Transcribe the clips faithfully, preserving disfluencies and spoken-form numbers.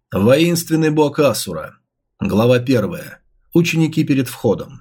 Воинственный бог Асура. Глава первая. Ученики перед входом.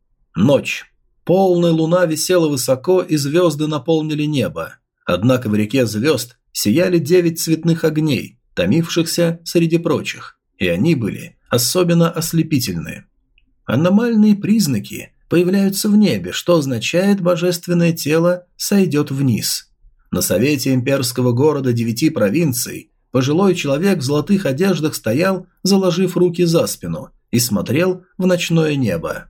Ночь. Полная луна висела высоко, и звезды наполнили небо. Однако в реке звезд сияли девять цветных огней, томившихся среди прочих, и они были особенно ослепительны. Аномальные признаки появляются в небе, что означает, божественное тело сойдет вниз. На совете имперского города девяти провинций пожилой человек в золотых одеждах стоял, заложив руки за спину, и смотрел в ночное небо.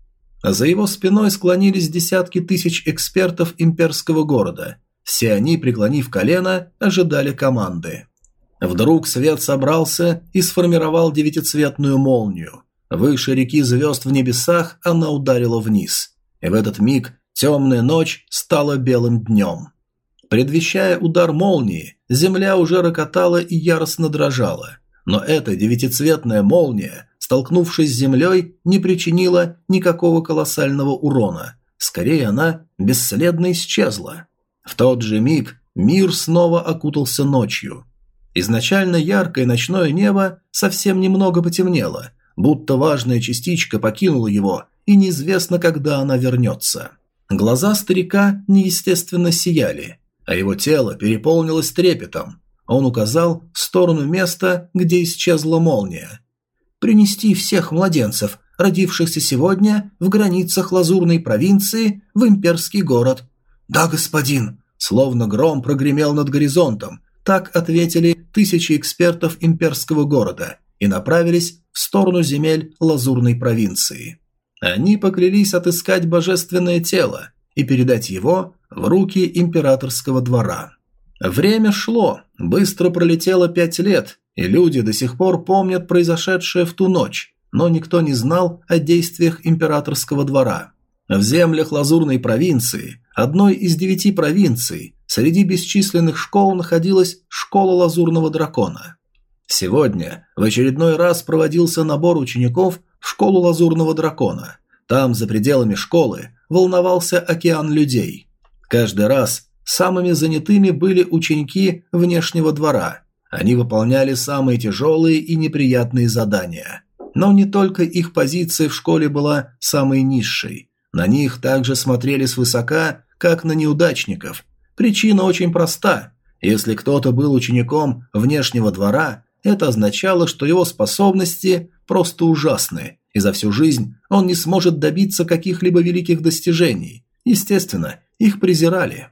За его спиной склонились десятки тысяч экспертов имперского города. Все они, преклонив колено, ожидали команды. Вдруг свет собрался и сформировал девятицветную молнию. Выше реки звезд в небесах она ударила вниз. И в этот миг темная ночь стала белым днем. Предвещая удар молнии, земля уже рокотала и яростно дрожала. Но эта девятицветная молния, столкнувшись с землей, не причинила никакого колоссального урона. Скорее, она бесследно исчезла. В тот же миг мир снова окутался ночью. Изначально яркое ночное небо совсем немного потемнело, будто важная частичка покинула его, и неизвестно, когда она вернется. Глаза старика неестественно сияли, а его тело переполнилось трепетом. Он указал в сторону места, где исчезла молния. «Принести всех младенцев, родившихся сегодня в границах Лазурной провинции, в имперский город». «Да, господин!» Словно гром прогремел над горизонтом. Так ответили тысячи экспертов имперского города и направились в сторону земель Лазурной провинции. Они поклялись отыскать божественное тело и передать его в руки императорского двора. Время шло, быстро пролетело пять лет, и люди до сих пор помнят произошедшее в ту ночь, но никто не знал о действиях императорского двора. В землях Лазурной провинции, одной из девяти провинций, среди бесчисленных школ находилась школа Лазурного дракона. Сегодня в очередной раз проводился набор учеников в школу Лазурного дракона. Там, за пределами школы, волновался океан людей. Каждый раз самыми занятыми были ученики внешнего двора. Они выполняли самые тяжелые и неприятные задания. Но не только их позиция в школе была самой низшей. На них также смотрели свысока, как на неудачников. Причина очень проста. Если кто-то был учеником внешнего двора, это означало, что его способности просто ужасны, и за всю жизнь он не сможет добиться каких-либо великих достижений. Естественно, их презирали.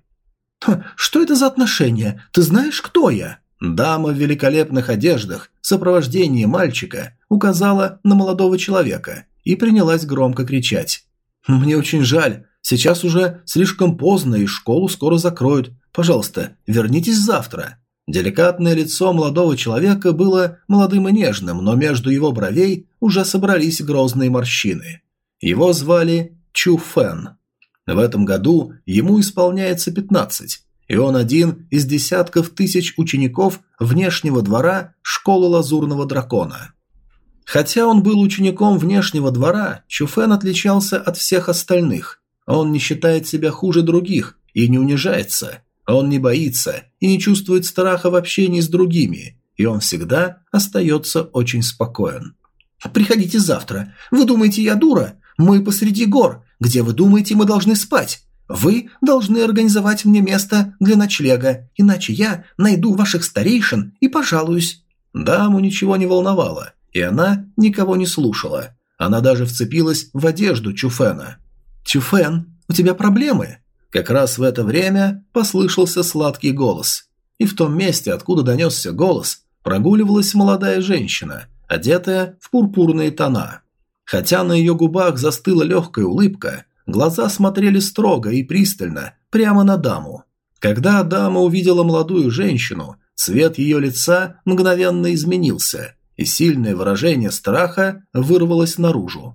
«Что это за отношения? Ты знаешь, кто я?» Дама в великолепных одеждах в сопровождении мальчика указала на молодого человека и принялась громко кричать. «Мне очень жаль. Сейчас уже слишком поздно, и школу скоро закроют. Пожалуйста, вернитесь завтра». Деликатное лицо молодого человека было молодым и нежным, но между его бровей уже собрались грозные морщины. Его звали Чу Фэн. В этом году ему исполняется пятнадцать, и он один из десятков тысяч учеников внешнего двора школы Лазурного дракона. Хотя он был учеником внешнего двора, Чу Фэн отличался от всех остальных. Он не считает себя хуже других и не унижается. Он не боится и не чувствует страха в общении с другими, и он всегда остается очень спокоен. «Приходите завтра. Вы думаете, я дура? Мы посреди гор. Где вы думаете, мы должны спать? Вы должны организовать мне место для ночлега, иначе я найду ваших старейшин и пожалуюсь». Даму ничего не волновало, и она никого не слушала. Она даже вцепилась в одежду Чу Фэна. «Чу Фэн, у тебя проблемы?» Как раз в это время послышался сладкий голос. И в том месте, откуда донесся голос, прогуливалась молодая женщина, одетая в пурпурные тона. Хотя на ее губах застыла легкая улыбка, глаза смотрели строго и пристально, прямо на даму. Когда дама увидела молодую женщину, цвет ее лица мгновенно изменился, и сильное выражение страха вырвалось наружу.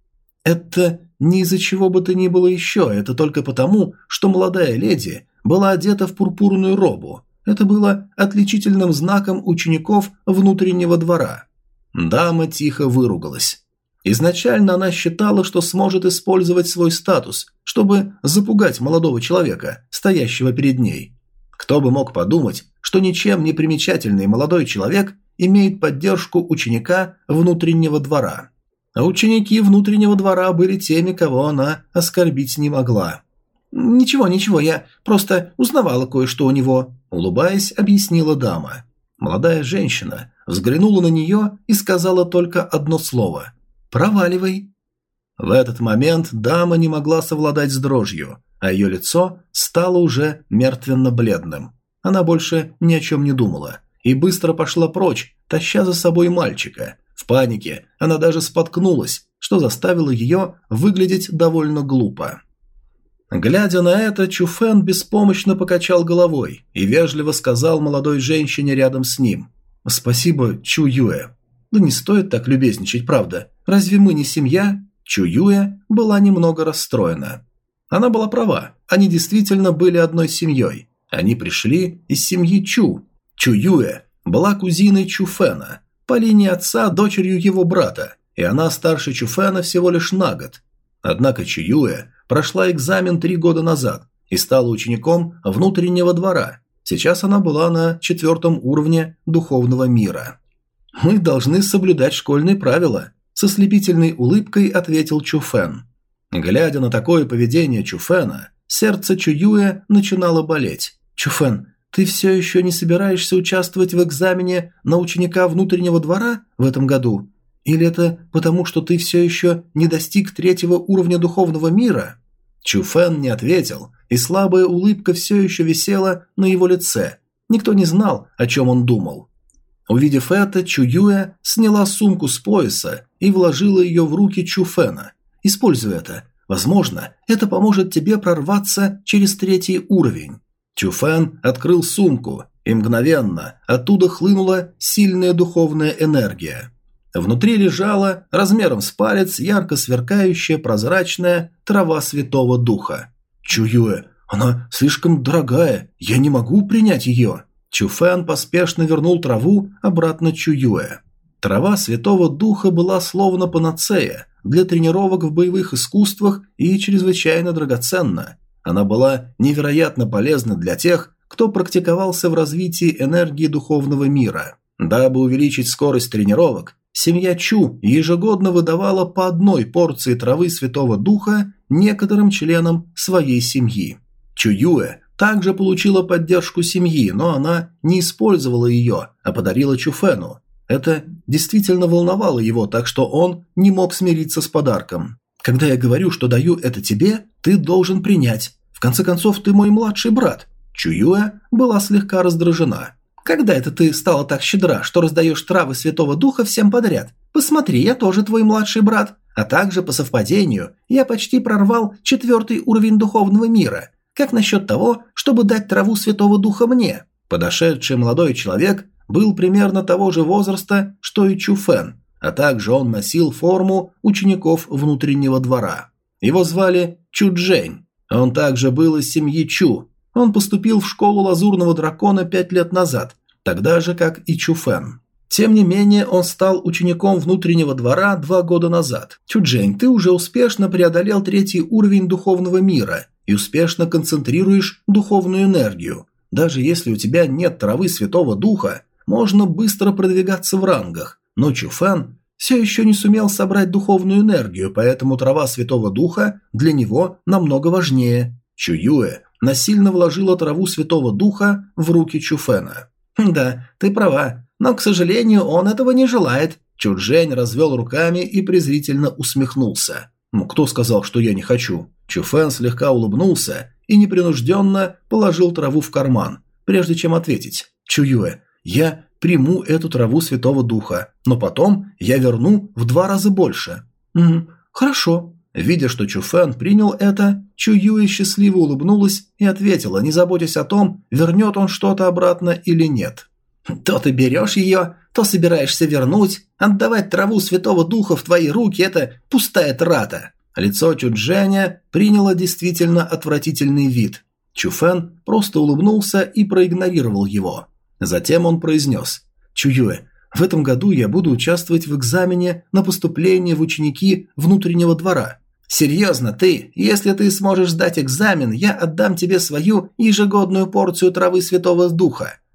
Это не из-за чего бы то ни было еще, это только потому, что молодая леди была одета в пурпурную робу. Это было отличительным знаком учеников внутреннего двора. Дама тихо выругалась. Изначально она считала, что сможет использовать свой статус, чтобы запугать молодого человека, стоящего перед ней. Кто бы мог подумать, что ничем не примечательный молодой человек имеет поддержку ученика внутреннего двора. А ученики внутреннего двора были теми, кого она оскорбить не могла. «Ничего, ничего, я просто узнавала кое-что у него», – улыбаясь, объяснила дама. Молодая женщина взглянула на нее и сказала только одно слово – «Проваливай». В этот момент дама не могла совладать с дрожью, а ее лицо стало уже мертвенно-бледным. Она больше ни о чем не думала и быстро пошла прочь, таща за собой мальчика. В панике она даже споткнулась, что заставило ее выглядеть довольно глупо. Глядя на это, Чуфэн беспомощно покачал головой и вежливо сказал молодой женщине рядом с ним: «Спасибо, Чу Юэ». «Да не стоит так любезничать, правда? Разве мы не семья?» Чу Юэ была немного расстроена. Она была права, они действительно были одной семьей. Они пришли из семьи Чу. Чу Юэ была кузиной Чуфэна, по линии отца дочерью его брата, и она старше Чуфэна всего лишь на год. Однако Чу Юэ прошла экзамен три года назад и стала учеником внутреннего двора. Сейчас она была на четвертом уровне духовного мира. «Мы должны соблюдать школьные правила», – со слепительной улыбкой ответил Чуфэн. Глядя на такое поведение Чуфэна, сердце Чу Юэ начинало болеть. «Чуфэн, ты все еще не собираешься участвовать в экзамене на ученика внутреннего двора в этом году? Или это потому, что ты все еще не достиг третьего уровня духовного мира?» Чуфэн не ответил, и слабая улыбка все еще висела на его лице. Никто не знал, о чем он думал. Увидев это, Чу Юэ сняла сумку с пояса и вложила ее в руки Чуфэна. «Используй это. Возможно, это поможет тебе прорваться через третий уровень». Чуфэн открыл сумку, и мгновенно оттуда хлынула сильная духовная энергия. Внутри лежала, размером с палец, ярко сверкающая прозрачная трава Святого Духа. «Чу Юэ, она слишком дорогая, я не могу принять ее». Чуфэн поспешно вернул траву обратно Чу Юэ. Трава Святого Духа была словно панацея для тренировок в боевых искусствах и чрезвычайно драгоценна. Она была невероятно полезна для тех, кто практиковался в развитии энергии духовного мира. Дабы увеличить скорость тренировок, семья Чу ежегодно выдавала по одной порции травы Святого Духа некоторым членам своей семьи. Чу Юэ также получила поддержку семьи, но она не использовала ее, а подарила Чуфэну. Это действительно волновало его, так что он не мог смириться с подарком. «Когда я говорю, что даю это тебе, ты должен принять. В конце концов, ты мой младший брат». Чу Юэ была слегка раздражена. «Когда это ты стала так щедра, что раздаешь травы Святого Духа всем подряд? Посмотри, я тоже твой младший брат. А также, по совпадению, я почти прорвал четвертый уровень духовного мира. Как насчет того, чтобы дать траву Святого Духа мне?» Подошедший молодой человек был примерно того же возраста, что и Чуфэн, а также он носил форму учеников внутреннего двора. Его звали Чуджень. Он также был из семьи Чу. Он поступил в школу Лазурного Дракона пять лет назад, тогда же, как и Чуфэн. Тем не менее, он стал учеником внутреннего двора два года назад. «Чуджень, ты уже успешно преодолел третий уровень духовного мира и успешно концентрируешь духовную энергию. Даже если у тебя нет травы Святого Духа, можно быстро продвигаться в рангах, но Чуфэн все еще не сумел собрать духовную энергию, поэтому трава Святого Духа для него намного важнее». Чу Юэ насильно вложила траву Святого Духа в руки Чуфэна. «Да, ты права, но, к сожалению, он этого не желает». Чуджень развел руками и презрительно усмехнулся. «Ну, кто сказал, что я не хочу?» Чуфэн слегка улыбнулся и непринужденно положил траву в карман, прежде чем ответить. «Чу Юэ, я приму эту траву Святого Духа, но потом я верну в два раза больше». «Угу, хорошо». Видя, что Чуфэн принял это, Чу Юэ счастливо улыбнулась и ответила, не заботясь о том, вернет он что-то обратно или нет. «То ты берешь ее, то собираешься вернуть. Отдавать траву Святого Духа в твои руки – это пустая трата». Лицо Чудженя приняло действительно отвратительный вид. Чуфэн просто улыбнулся и проигнорировал его. Затем он произнес: «Чу Юэ, в этом году я буду участвовать в экзамене на поступление в ученики внутреннего двора». «Серьезно, ты? Если ты сможешь сдать экзамен, я отдам тебе свою ежегодную порцию травы Святого Духа.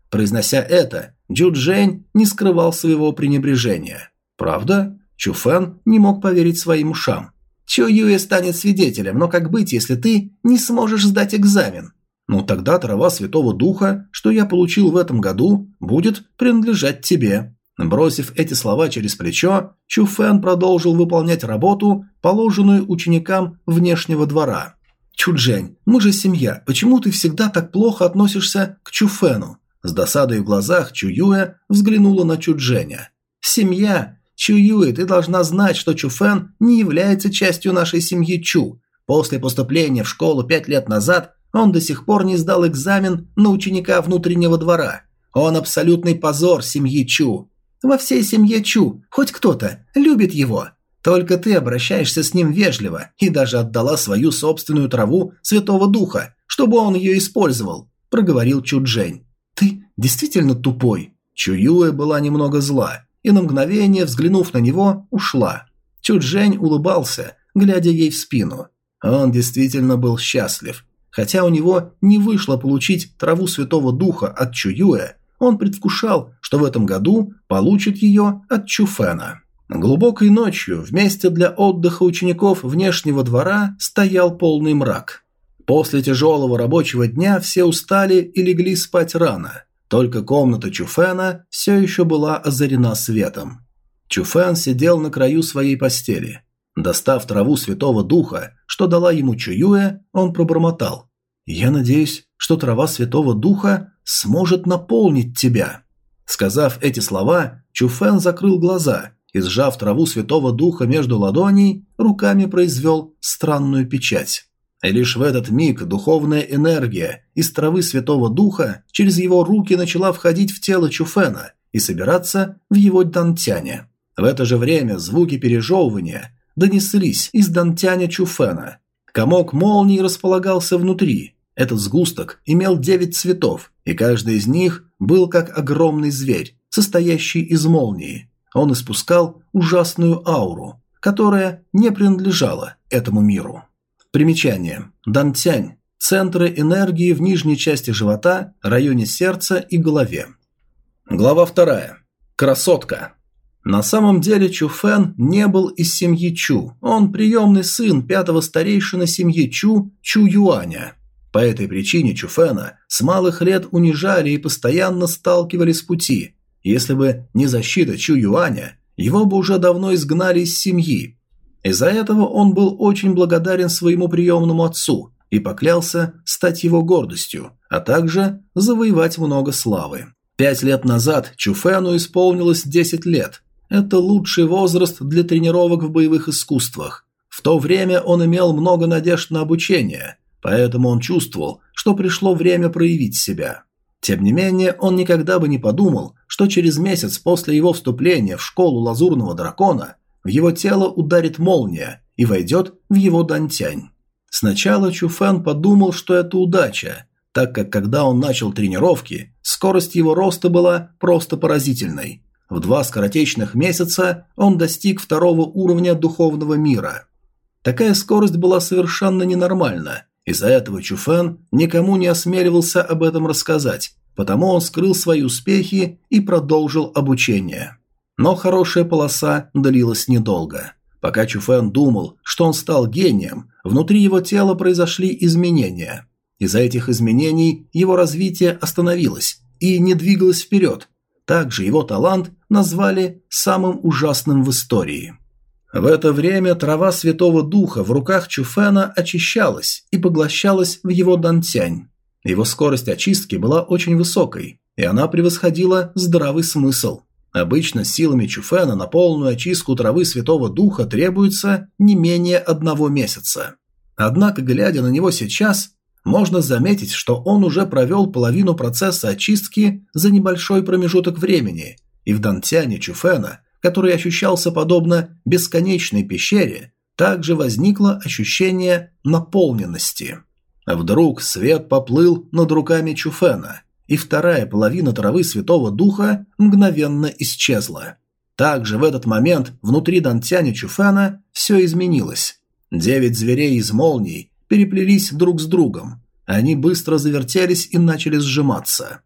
Произнося это, Чжу-Чжэнь не скрывал своего пренебрежения. Правда? Чу Фэн не мог поверить своим ушам. Чу Юэ станет свидетелем, но как быть, если ты не сможешь сдать экзамен? Ну тогда трава Святого Духа, что я получил в этом году, будет принадлежать тебе. Бросив эти слова через плечо, Чу Фэн продолжил выполнять работу, положенную ученикам внешнего двора. «Чу-Чжэнь, мы же семья, почему ты всегда так плохо относишься к Чу Фэну?» С досадой в глазах Чу Юэ взглянула на Чу-Чжэня. «Семья? Чу Юэ, ты должна знать, что Чу Фэн не является частью нашей семьи Чу. После поступления в школу пять лет назад он до сих пор не сдал экзамен на ученика внутреннего двора. Он абсолютный позор семьи Чу. Во всей семье Чу хоть кто-то любит его. Только ты обращаешься с ним вежливо и даже отдала свою собственную траву Святого Духа, чтобы он ее использовал», – проговорил Чу-Чжэнь. «Ты действительно тупой?» Чу Юэ была немного зла и на мгновение, взглянув на него, ушла. Чу-Чжэнь улыбался, глядя ей в спину. Он действительно был счастлив. Хотя у него не вышло получить траву Святого Духа от Чу Юэ, он предвкушал, что в этом году получит ее от Чу Фэна. Глубокой ночью в месте для отдыха учеников внешнего двора стоял полный мрак. После тяжелого рабочего дня все устали и легли спать рано. Только комната Чу Фэна все еще была озарена светом. Чу Фэн сидел на краю своей постели. Достав траву Святого Духа, что дала ему Чу Юэ, он пробормотал: «Я надеюсь, что трава Святого Духа сможет наполнить тебя». Сказав эти слова, Чу Фэн закрыл глаза и, сжав траву Святого Духа между ладоней, руками произвел странную печать. И лишь в этот миг духовная энергия из травы Святого Духа через его руки начала входить в тело Чу Фэна и собираться в его дантяне. В это же время звуки пережевывания донеслись из дантяня Чу Фэна. Комок молний располагался внутри. Этот сгусток имел девять цветов, и каждый из них был как огромный зверь, состоящий из молнии. Он испускал ужасную ауру, которая не принадлежала этому миру. Примечание. Дантянь – центры энергии в нижней части живота, районе сердца и голове. Глава вторая. Красотка. На самом деле Чу Фэн не был из семьи Чу, он приемный сын пятого старейшины семьи Чу, Чу Юаня. По этой причине Чу Фэна с малых лет унижали и постоянно сталкивали с пути. Если бы не защита Чу Юаня, его бы уже давно изгнали из семьи. Из-за этого он был очень благодарен своему приемному отцу и поклялся стать его гордостью, а также завоевать много славы. Пять лет назад Чу Фэну исполнилось десять лет. Это лучший возраст для тренировок в боевых искусствах. В то время он имел много надежд на обучение, поэтому он чувствовал, что пришло время проявить себя. Тем не менее, он никогда бы не подумал, что через месяц после его вступления в школу Лазурного Дракона в его тело ударит молния и войдет в его дантянь. Сначала Чу Фэн подумал, что это удача, так как когда он начал тренировки, скорость его роста была просто поразительной. В два скоротечных месяца он достиг второго уровня духовного мира. Такая скорость была совершенно ненормальна. Из-за этого Чу Фэн никому не осмеливался об этом рассказать, потому он скрыл свои успехи и продолжил обучение. Но хорошая полоса длилась недолго. Пока Чу Фэн думал, что он стал гением, внутри его тела произошли изменения. Из-за этих изменений его развитие остановилось и не двигалось вперед. Также его талант назвали самым ужасным в истории. В это время трава Святого Духа в руках Чу Фэна очищалась и поглощалась в его дантянь. Его скорость очистки была очень высокой, и она превосходила здравый смысл. Обычно силами Чу Фэна на полную очистку травы Святого Духа требуется не менее одного месяца. Однако, глядя на него сейчас, можно заметить, что он уже провел половину процесса очистки за небольшой промежуток времени, и в дантяне Чу Фэна, который ощущался подобно бесконечной пещере, также возникло ощущение наполненности. Вдруг свет поплыл над руками Чу Фэна, и вторая половина травы Святого Духа мгновенно исчезла. Также в этот момент внутри дантяня Чу Фэна все изменилось. Девять зверей из молний переплелись друг с другом. Они быстро завертелись и начали сжиматься.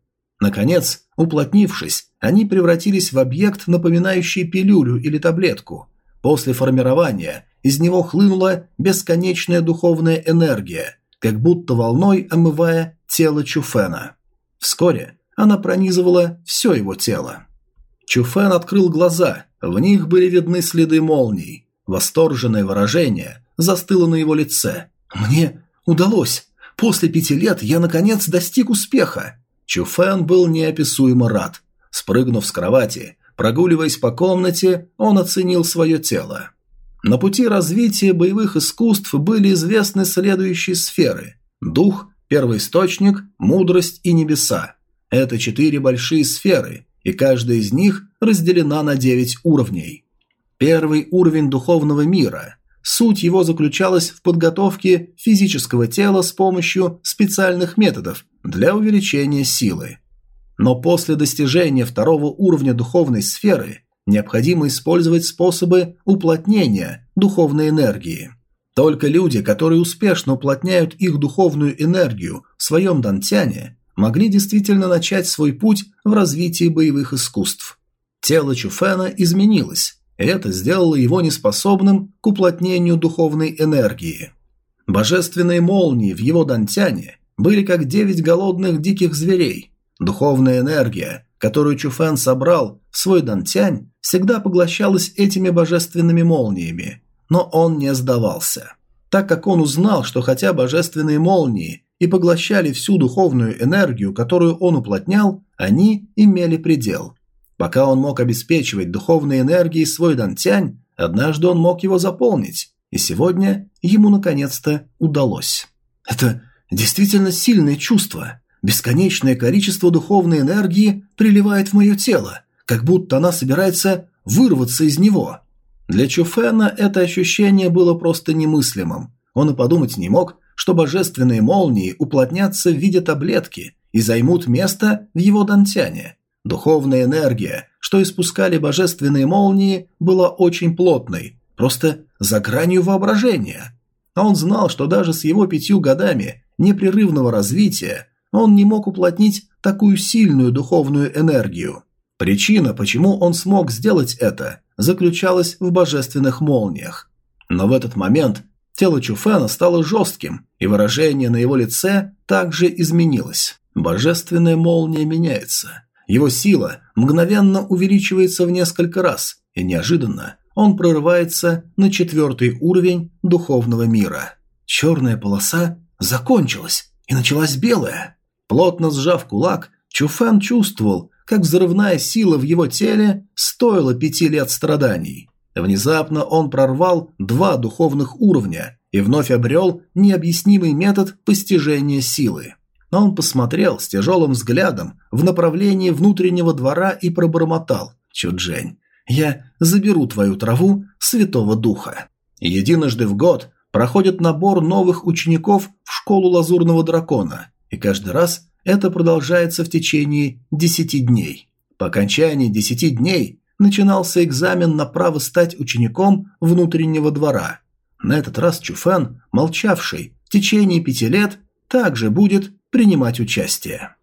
Наконец, уплотнившись, они превратились в объект, напоминающий пилюлю или таблетку. После формирования из него хлынула бесконечная духовная энергия, как будто волной омывая тело Чуфена. Вскоре она пронизывала все его тело. Чуфен открыл глаза, в них были видны следы молний. Восторженное выражение застыло на его лице. «Мне удалось! После пяти лет я, наконец, достиг успеха!» Чуфен был неописуемо рад. Спрыгнув с кровати, прогуливаясь по комнате, он оценил свое тело. На пути развития боевых искусств были известны следующие сферы: дух, первоисточник, мудрость и небеса. Это четыре большие сферы, и каждая из них разделена на девять уровней. Первый уровень духовного мира. Суть его заключалась в подготовке физического тела с помощью специальных методов для увеличения силы. Но после достижения второго уровня духовной сферы необходимо использовать способы уплотнения духовной энергии. Только люди, которые успешно уплотняют их духовную энергию в своем дантяне, могли действительно начать свой путь в развитии боевых искусств. Тело Чуфена изменилось, и это сделало его неспособным к уплотнению духовной энергии. Божественные молнии в его дантяне были как девять голодных диких зверей. Духовная энергия, которую Чуфен собрал в свой дантянь, всегда поглощалась этими божественными молниями, но он не сдавался. Так как он узнал, что хотя божественные молнии и поглощали всю духовную энергию, которую он уплотнял, они имели предел. Пока он мог обеспечивать духовной энергией свой дантянь, однажды он мог его заполнить, и сегодня ему наконец-то удалось. Это действительно сильное чувство. Бесконечное количество духовной энергии приливает в мое тело, как будто она собирается вырваться из него. Для Чуфена это ощущение было просто немыслимым. Он и подумать не мог, что божественные молнии уплотнятся в виде таблетки и займут место в его дантяне. Духовная энергия, что испускали божественные молнии, была очень плотной, просто за гранью воображения. А он знал, что даже с его пятью годами непрерывного развития он не мог уплотнить такую сильную духовную энергию. Причина, почему он смог сделать это, заключалась в божественных молниях. Но в этот момент тело Чуфена стало жестким, и выражение на его лице также изменилось. Божественная молния меняется. Его сила мгновенно увеличивается в несколько раз, и неожиданно он прорывается на четвертый уровень духовного мира. Черная полоса закончилась, и началась белая. Плотно сжав кулак, Чуфен чувствовал, как взрывная сила в его теле стоила пяти лет страданий. Внезапно он прорвал два духовных уровня и вновь обрел необъяснимый метод постижения силы. Но он посмотрел с тяжелым взглядом в направлении внутреннего двора и пробормотал: «Чуджень, я заберу твою траву Святого Духа». Единожды в год проходит набор новых учеников в школу Лазурного Дракона, и каждый раз это продолжается в течение десяти дней. По окончании десяти дней начинался экзамен на право стать учеником внутреннего двора. На этот раз Чуфен, молчавший в течение пяти лет, также будет принимать участие.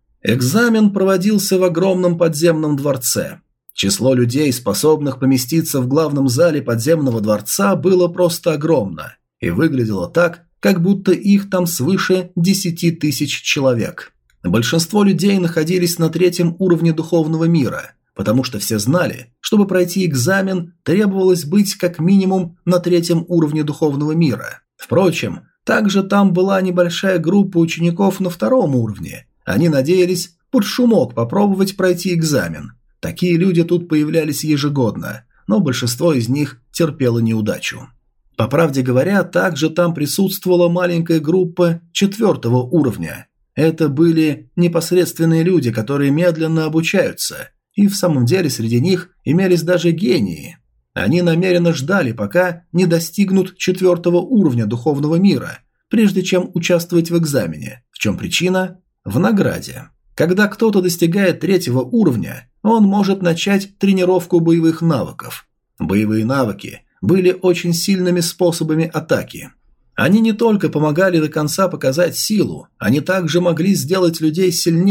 Экзамен проводился в огромном подземном дворце. Число людей, способных поместиться в главном зале подземного дворца, было просто огромно, и выглядело так, как будто их там свыше десяти тысяч человек. Большинство людей находились на третьем уровне духовного мира, потому что все знали, чтобы пройти экзамен, требовалось быть как минимум на третьем уровне духовного мира. Впрочем, также там была небольшая группа учеников на втором уровне. Они надеялись под шумок попробовать пройти экзамен. Такие люди тут появлялись ежегодно, но большинство из них терпело неудачу. По правде говоря, также там присутствовала маленькая группа четвертого уровня. Это были непосредственные люди, которые медленно обучаются, и в самом деле среди них имелись даже гении. Они намеренно ждали, пока не достигнут четвертого уровня духовного мира, прежде чем участвовать в экзамене. В чем причина? В награде. Когда кто-то достигает третьего уровня, он может начать тренировку боевых навыков. Боевые навыки были очень сильными способами атаки. Они не только помогали до конца показать силу, они также могли сделать людей сильнее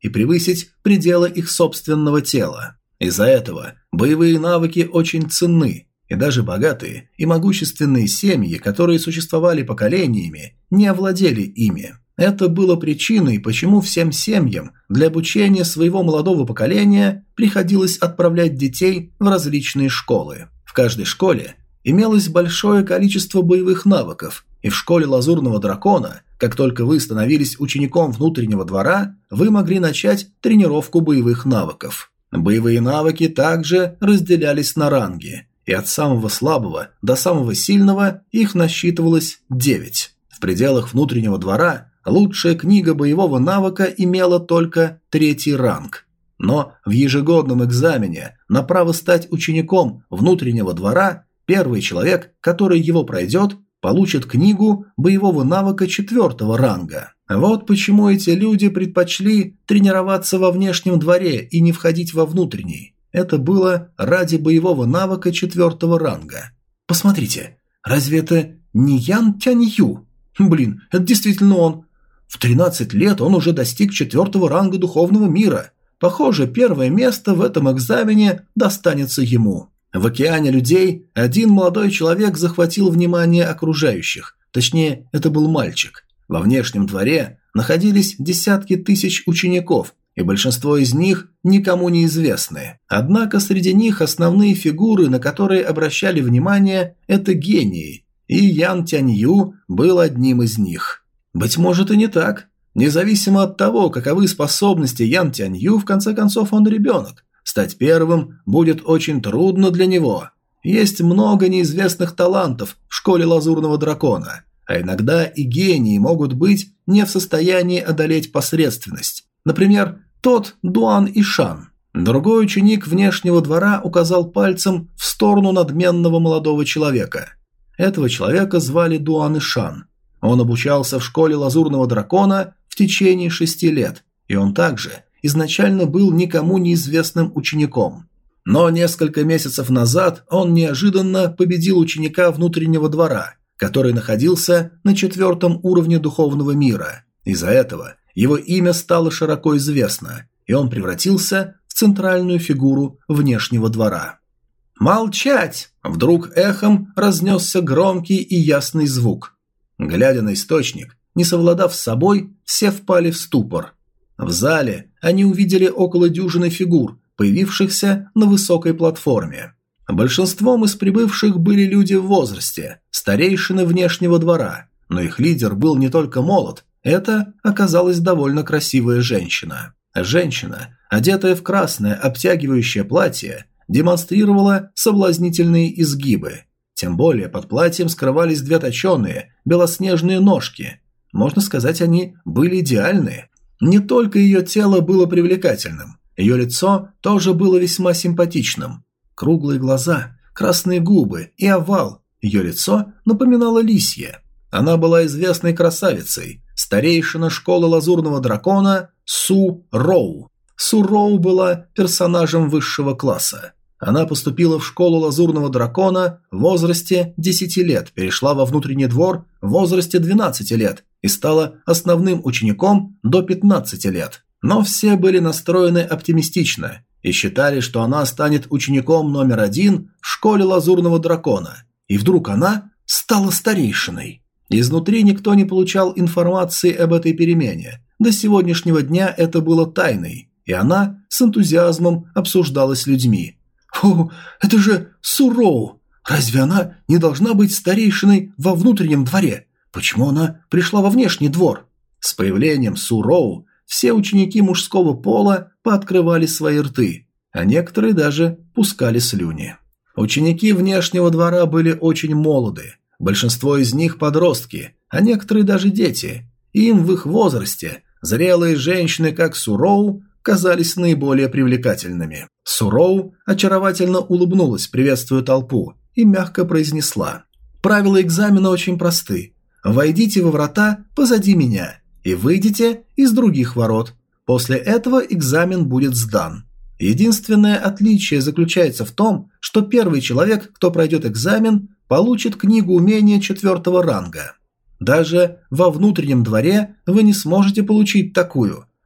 и превысить пределы их собственного тела. Из-за этого боевые навыки очень ценны, и даже богатые и могущественные семьи, которые существовали поколениями, не овладели ими. Это было причиной, почему всем семьям для обучения своего молодого поколения приходилось отправлять детей в различные школы. В каждой школе имелось большое количество боевых навыков, и в школе Лазурного Дракона, как только вы становились учеником внутреннего двора, вы могли начать тренировку боевых навыков. Боевые навыки также разделялись на ранги, и от самого слабого до самого сильного их насчитывалось девять. В пределах внутреннего двора лучшая книга боевого навыка имела только третий ранг. Но в ежегодном экзамене на право стать учеником внутреннего двора первый человек, который его пройдет, получит книгу боевого навыка четвертого ранга. Вот почему эти люди предпочли тренироваться во внешнем дворе и не входить во внутренний. Это было ради боевого навыка четвертого ранга. Посмотрите, разве это не Ян Тянью? Блин, это действительно он. В тринадцать лет он уже достиг четвертого ранга духовного мира. Похоже, первое место в этом экзамене достанется ему. В океане людей один молодой человек захватил внимание окружающих. Точнее, это был мальчик. Во внешнем дворе находились десятки тысяч учеников, и большинство из них никому не известны. Однако среди них основные фигуры, на которые обращали внимание, это гении, и Ян Тянью был одним из них. Быть может и не так. Независимо от того, каковы способности Ян Тянью, в конце концов он ребенок. Стать первым будет очень трудно для него. Есть много неизвестных талантов в школе Лазурного Дракона, а иногда и гении могут быть не в состоянии одолеть посредственность. Например, тот Дуан Ишан. Другой ученик внешнего двора указал пальцем в сторону надменного молодого человека. Этого человека звали Дуан Ишан. Он обучался в школе Лазурного Дракона в течение шести лет, и он также изначально был никому неизвестным учеником. Но несколько месяцев назад он неожиданно победил ученика внутреннего двора, который находился на четвертом уровне духовного мира. Из-за этого его имя стало широко известно, и он превратился в центральную фигуру внешнего двора. «Молчать!» – вдруг эхом разнесся громкий и ясный звук. Глядя на источник, не совладав с собой, все впали в ступор. В зале они увидели около дюжины фигур, появившихся на высокой платформе. Большинством из прибывших были люди в возрасте, старейшины внешнего двора, но их лидер был не только молод, это оказалась довольно красивая женщина. Женщина, одетая в красное обтягивающее платье, демонстрировала соблазнительные изгибы. Тем более под платьем скрывались две точеные, белоснежные ножки. Можно сказать, они были идеальны. Не только ее тело было привлекательным, ее лицо тоже было весьма симпатичным. Круглые глаза, красные губы и овал, ее лицо напоминало лисье. Она была известной красавицей, старейшина школы Лазурного Дракона Су Роу. Су Роу была персонажем высшего класса. Она поступила в школу Лазурного Дракона в возрасте десяти лет, перешла во внутренний двор в возрасте двенадцати лет и стала основным учеником до пятнадцати лет. Но все были настроены оптимистично и считали, что она станет учеником номер один в школе Лазурного Дракона. И вдруг она стала старейшиной. Изнутри никто не получал информации об этой перемене. До сегодняшнего дня это было тайной, и она с энтузиазмом обсуждалась с людьми. «О, это же Су Роу! Разве она не должна быть старейшиной во внутреннем дворе? Почему она пришла во внешний двор?» С появлением Су Роу все ученики мужского пола пооткрывали свои рты, а некоторые даже пускали слюни. Ученики внешнего двора были очень молоды, большинство из них подростки, а некоторые даже дети. Им в их возрасте зрелые женщины, как Су Роу, казались наиболее привлекательными. Су Роу очаровательно улыбнулась, приветствуя толпу, и мягко произнесла: «Правила экзамена очень просты. Войдите во врата позади меня и выйдите из других ворот. После этого экзамен будет сдан. Единственное отличие заключается в том, что первый человек, кто пройдет экзамен, получит книгу умения четвертого ранга. Даже во внутреннем дворе вы не сможете получить такую.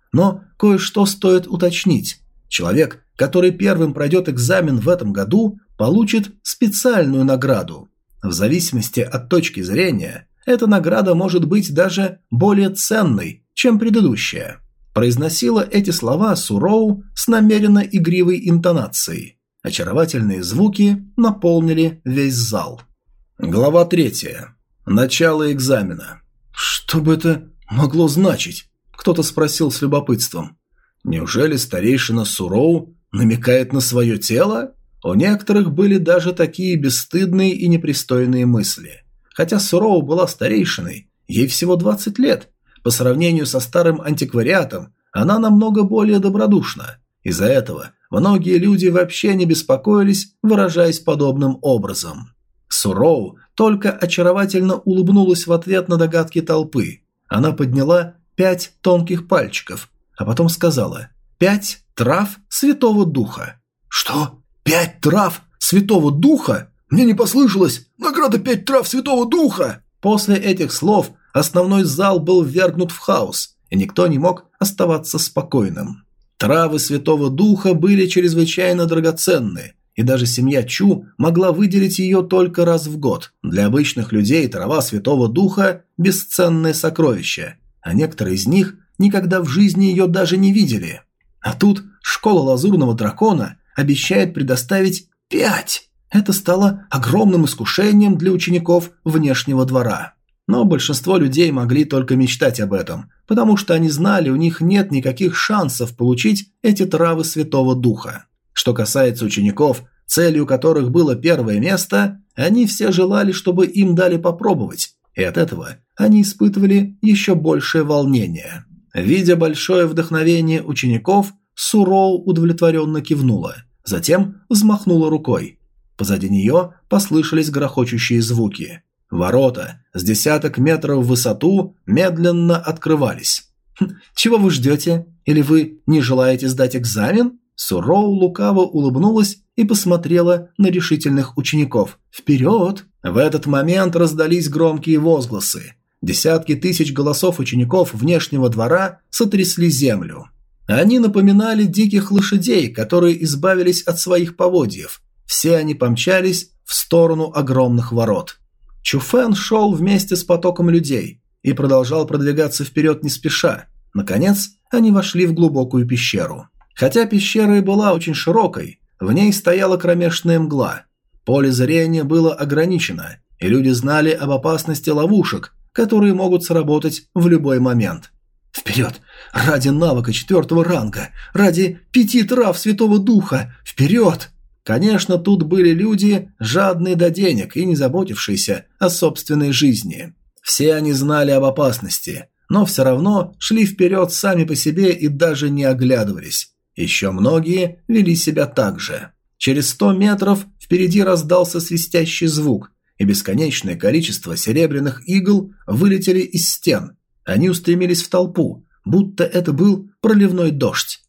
Но кое-что стоит уточнить. Человек, который первым пройдет экзамен в этом году, получит специальную награду. В зависимости от точки зрения, эта награда может быть даже более ценной, чем предыдущая. Произносила эти слова Суроу с намеренно игривой интонацией. Очаровательные звуки наполнили весь зал. Глава третья. Начало экзамена. «Что бы это могло значить?» – кто-то спросил с любопытством. «Неужели старейшина Суроу намекает на свое тело?» У некоторых были даже такие бесстыдные и непристойные мысли. Хотя Суроу была старейшиной, ей всего двадцать лет. По сравнению со старым антиквариатом, она намного более добродушна. Из-за этого многие люди вообще не беспокоились, выражаясь подобным образом. Суроу только очаровательно улыбнулась в ответ на догадки толпы. Она подняла пять тонких пальчиков, а потом сказала «Пять трав Святого Духа». «Что? Пять трав Святого Духа? Мне не послышалось! Награда пять трав Святого Духа!» После этих слов основной зал был ввергнут в хаос, и никто не мог оставаться спокойным. Травы Святого Духа были чрезвычайно драгоценны, и даже семья Чу могла выделить ее только раз в год. Для обычных людей трава Святого Духа – бесценное сокровище, а некоторые из них никогда в жизни ее даже не видели. А тут школа Лазурного Дракона обещает предоставить пять. Это стало огромным искушением для учеников внешнего двора. Но большинство людей могли только мечтать об этом, потому что они знали, у них нет никаких шансов получить эти травы Святого Духа. Что касается учеников, целью которых было первое место, они все желали, чтобы им дали попробовать, и от этого они испытывали еще большее волнение. Видя большое вдохновение учеников, Суроу удовлетворенно кивнула, затем взмахнула рукой. Позади нее послышались грохочущие звуки. Ворота с десяток метров в высоту медленно открывались. «Чего вы ждете? Или вы не желаете сдать экзамен?» Суроу лукаво улыбнулась и посмотрела на решительных учеников. «Вперед!» В этот момент раздались громкие возгласы. Десятки тысяч голосов учеников внешнего двора сотрясли землю. Они напоминали диких лошадей, которые избавились от своих поводьев. Все они помчались в сторону огромных ворот. Чуфэн шел вместе с потоком людей и продолжал продвигаться вперед не спеша. Наконец, они вошли в глубокую пещеру. Хотя пещера и была очень широкой, в ней стояла кромешная мгла. Поле зрения было ограничено, и люди знали об опасности ловушек, которые могут сработать в любой момент. «Вперед! Ради навыка четвертого ранга! Ради пяти трав Святого Духа! Вперед!» Конечно, тут были люди, жадные до денег и не заботившиеся о собственной жизни. Все они знали об опасности, но все равно шли вперед сами по себе и даже не оглядывались. Еще многие вели себя так же. Через сто метров впереди раздался свистящий звук, и бесконечное количество серебряных игл вылетели из стен. Они устремились в толпу, будто это был проливной дождь.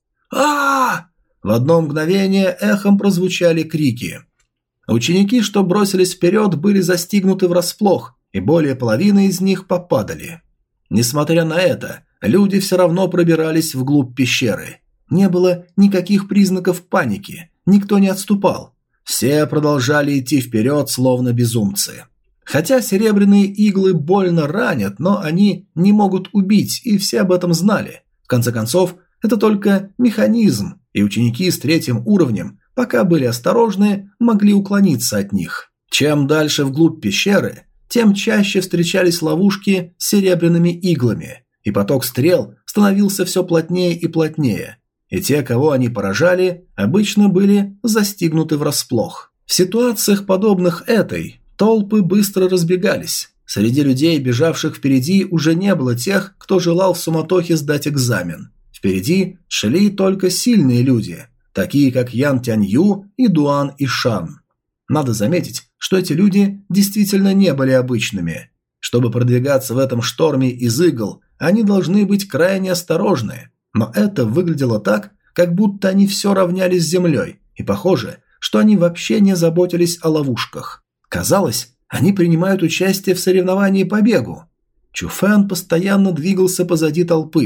а В одно мгновение эхом прозвучали крики. Ученики, что бросились вперед, были застигнуты врасплох, и более половины из них попадали. Несмотря на это, люди все равно пробирались вглубь пещеры. Не было никаких признаков паники, никто не отступал. Все продолжали идти вперед, словно безумцы. Хотя серебряные иглы больно ранят, но они не могут убить, и все об этом знали. В конце концов, это только механизм, и ученики с третьим уровнем, пока были осторожны, могли уклониться от них. Чем дальше вглубь пещеры, тем чаще встречались ловушки с серебряными иглами, и поток стрел становился все плотнее и плотнее. И те, кого они поражали, обычно были застигнуты врасплох. В ситуациях, подобных этой, толпы быстро разбегались. Среди людей, бежавших впереди, уже не было тех, кто желал в суматохе сдать экзамен. Впереди шли только сильные люди, такие как Ян Тянью и Дуан Ишан. Надо заметить, что эти люди действительно не были обычными. Чтобы продвигаться в этом шторме из игл, они должны быть крайне осторожны. Но это выглядело так, как будто они все равняли с землей, и похоже, что они вообще не заботились о ловушках. Казалось, они принимают участие в соревновании по бегу. Чуфэн постоянно двигался позади толпы.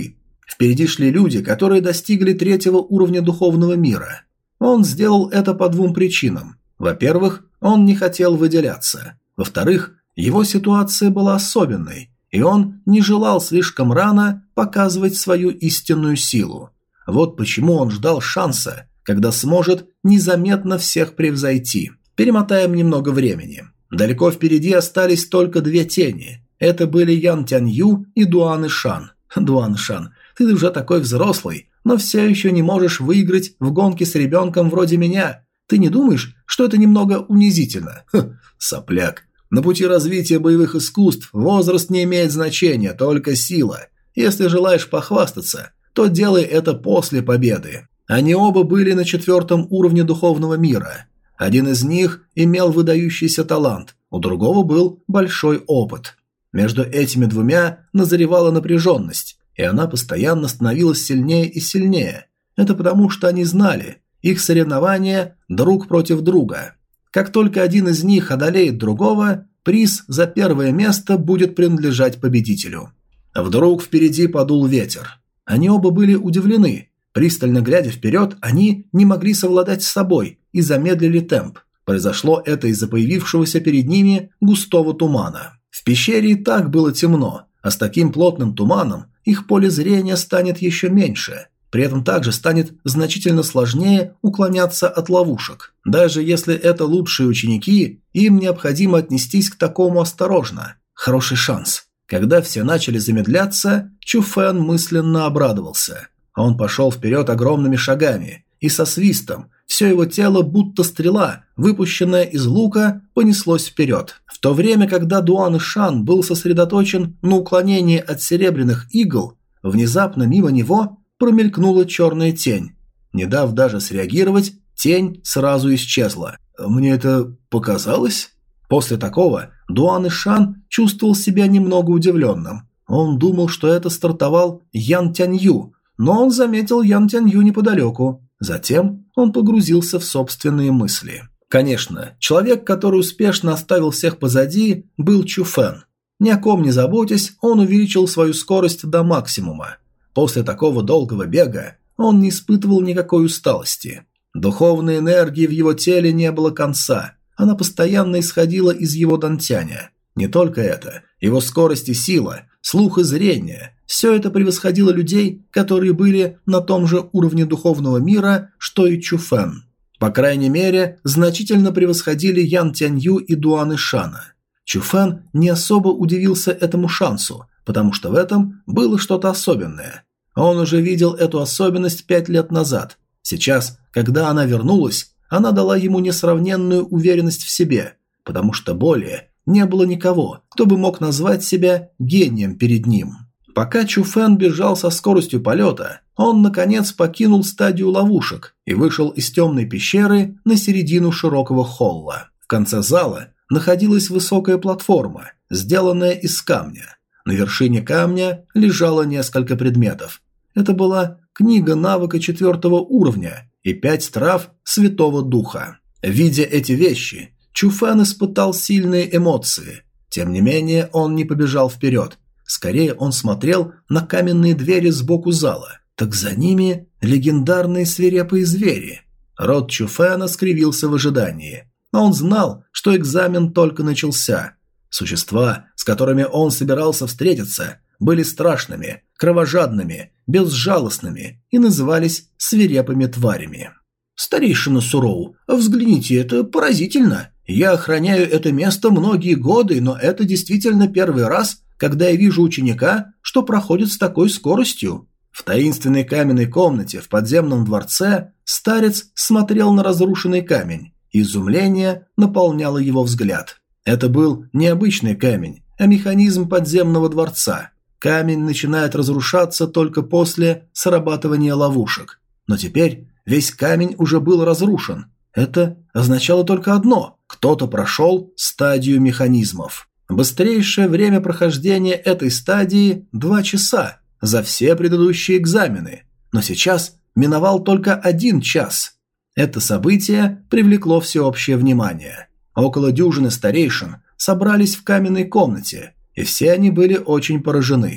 Впереди шли люди, которые достигли третьего уровня духовного мира. Он сделал это по двум причинам. Во-первых, он не хотел выделяться. Во-вторых, его ситуация была особенной, и он не желал слишком рано показывать свою истинную силу. Вот почему он ждал шанса, когда сможет незаметно всех превзойти. Перемотаем немного времени. Далеко впереди остались только две тени. Это были Ян Тянью и Дуан Ишан. Дуан Ишан, ты уже такой взрослый, но все еще не можешь выиграть в гонке с ребенком вроде меня. Ты не думаешь, что это немного унизительно? Ха, сопляк. На пути развития боевых искусств возраст не имеет значения, только сила. Если желаешь похвастаться, то делай это после победы. Они оба были на четвертом уровне духовного мира. Один из них имел выдающийся талант, у другого был большой опыт. Между этими двумя назревала напряженность, и она постоянно становилась сильнее и сильнее. Это потому, что они знали, их соревнования друг против друга. Как только один из них одолеет другого, приз за первое место будет принадлежать победителю. Вдруг впереди подул ветер. Они оба были удивлены. Пристально глядя вперед, они не могли совладать с собой и замедлили темп. Произошло это из-за появившегося перед ними густого тумана. В пещере и так было темно, а с таким плотным туманом их поле зрения станет еще меньше. При этом также станет значительно сложнее уклоняться от ловушек. Даже если это лучшие ученики, им необходимо отнестись к такому осторожно. Хороший шанс. Когда все начали замедляться, Чу Фэн мысленно обрадовался. Он пошел вперед огромными шагами, и со свистом все его тело, будто стрела, выпущенная из лука, понеслось вперед. В то время, когда Дуан Ишан был сосредоточен на уклонении от серебряных игл, внезапно мимо него промелькнула черная тень. Не дав даже среагировать, тень сразу исчезла. «Мне это показалось?» После такого Дуан Ишан чувствовал себя немного удивленным. Он думал, что это стартовал Ян Тянью, но он заметил Ян Тянью неподалеку. Затем он погрузился в собственные мысли. Конечно, человек, который успешно оставил всех позади, был Чу Фэн. Ни о ком не заботясь, он увеличил свою скорость до максимума. После такого долгого бега он не испытывал никакой усталости. Духовной энергии в его теле не было конца, она постоянно исходила из его дантяня. Не только это, его скорость и сила, слух и зрение – все это превосходило людей, которые были на том же уровне духовного мира, что и Чу Фэн. По крайней мере, значительно превосходили Ян Тянью и Дуан Ишана. Чу Фэн не особо удивился этому шансу, потому что в этом было что-то особенное. Он уже видел эту особенность пять лет назад. Сейчас, когда она вернулась, она дала ему несравненную уверенность в себе, потому что более не было никого, кто бы мог назвать себя гением перед ним. Пока Чу Фэн бежал со скоростью полета, он, наконец, покинул стадию ловушек и вышел из темной пещеры на середину широкого холла. В конце зала находилась высокая платформа, сделанная из камня. На вершине камня лежало несколько предметов. Это была книга навыка четвертого уровня и пять трав Святого Духа. Видя эти вещи, Чу Фэн испытал сильные эмоции. Тем не менее, он не побежал вперед. Скорее, он смотрел на каменные двери сбоку зала. Так за ними легендарные свирепые звери. Рот Чу Фэна скривился в ожидании. Но он знал, что экзамен только начался. Существа, с которыми он собирался встретиться, были страшными, кровожадными, безжалостными и назывались свирепыми тварями. «Старейшина Суроу, взгляните, это поразительно. Я охраняю это место многие годы, но это действительно первый раз, когда я вижу ученика, что проходит с такой скоростью». В таинственной каменной комнате в подземном дворце старец смотрел на разрушенный камень, и изумление наполняло его взгляд. Это был не обычный камень, а механизм подземного дворца. Камень начинает разрушаться только после срабатывания ловушек. Но теперь весь камень уже был разрушен. Это означало только одно – кто-то прошел стадию механизмов. Быстрейшее время прохождения этой стадии – два часа за все предыдущие экзамены. Но сейчас миновал только один час. Это событие привлекло всеобщее внимание. Около дюжины старейшин собрались в каменной комнате, и все они были очень поражены. В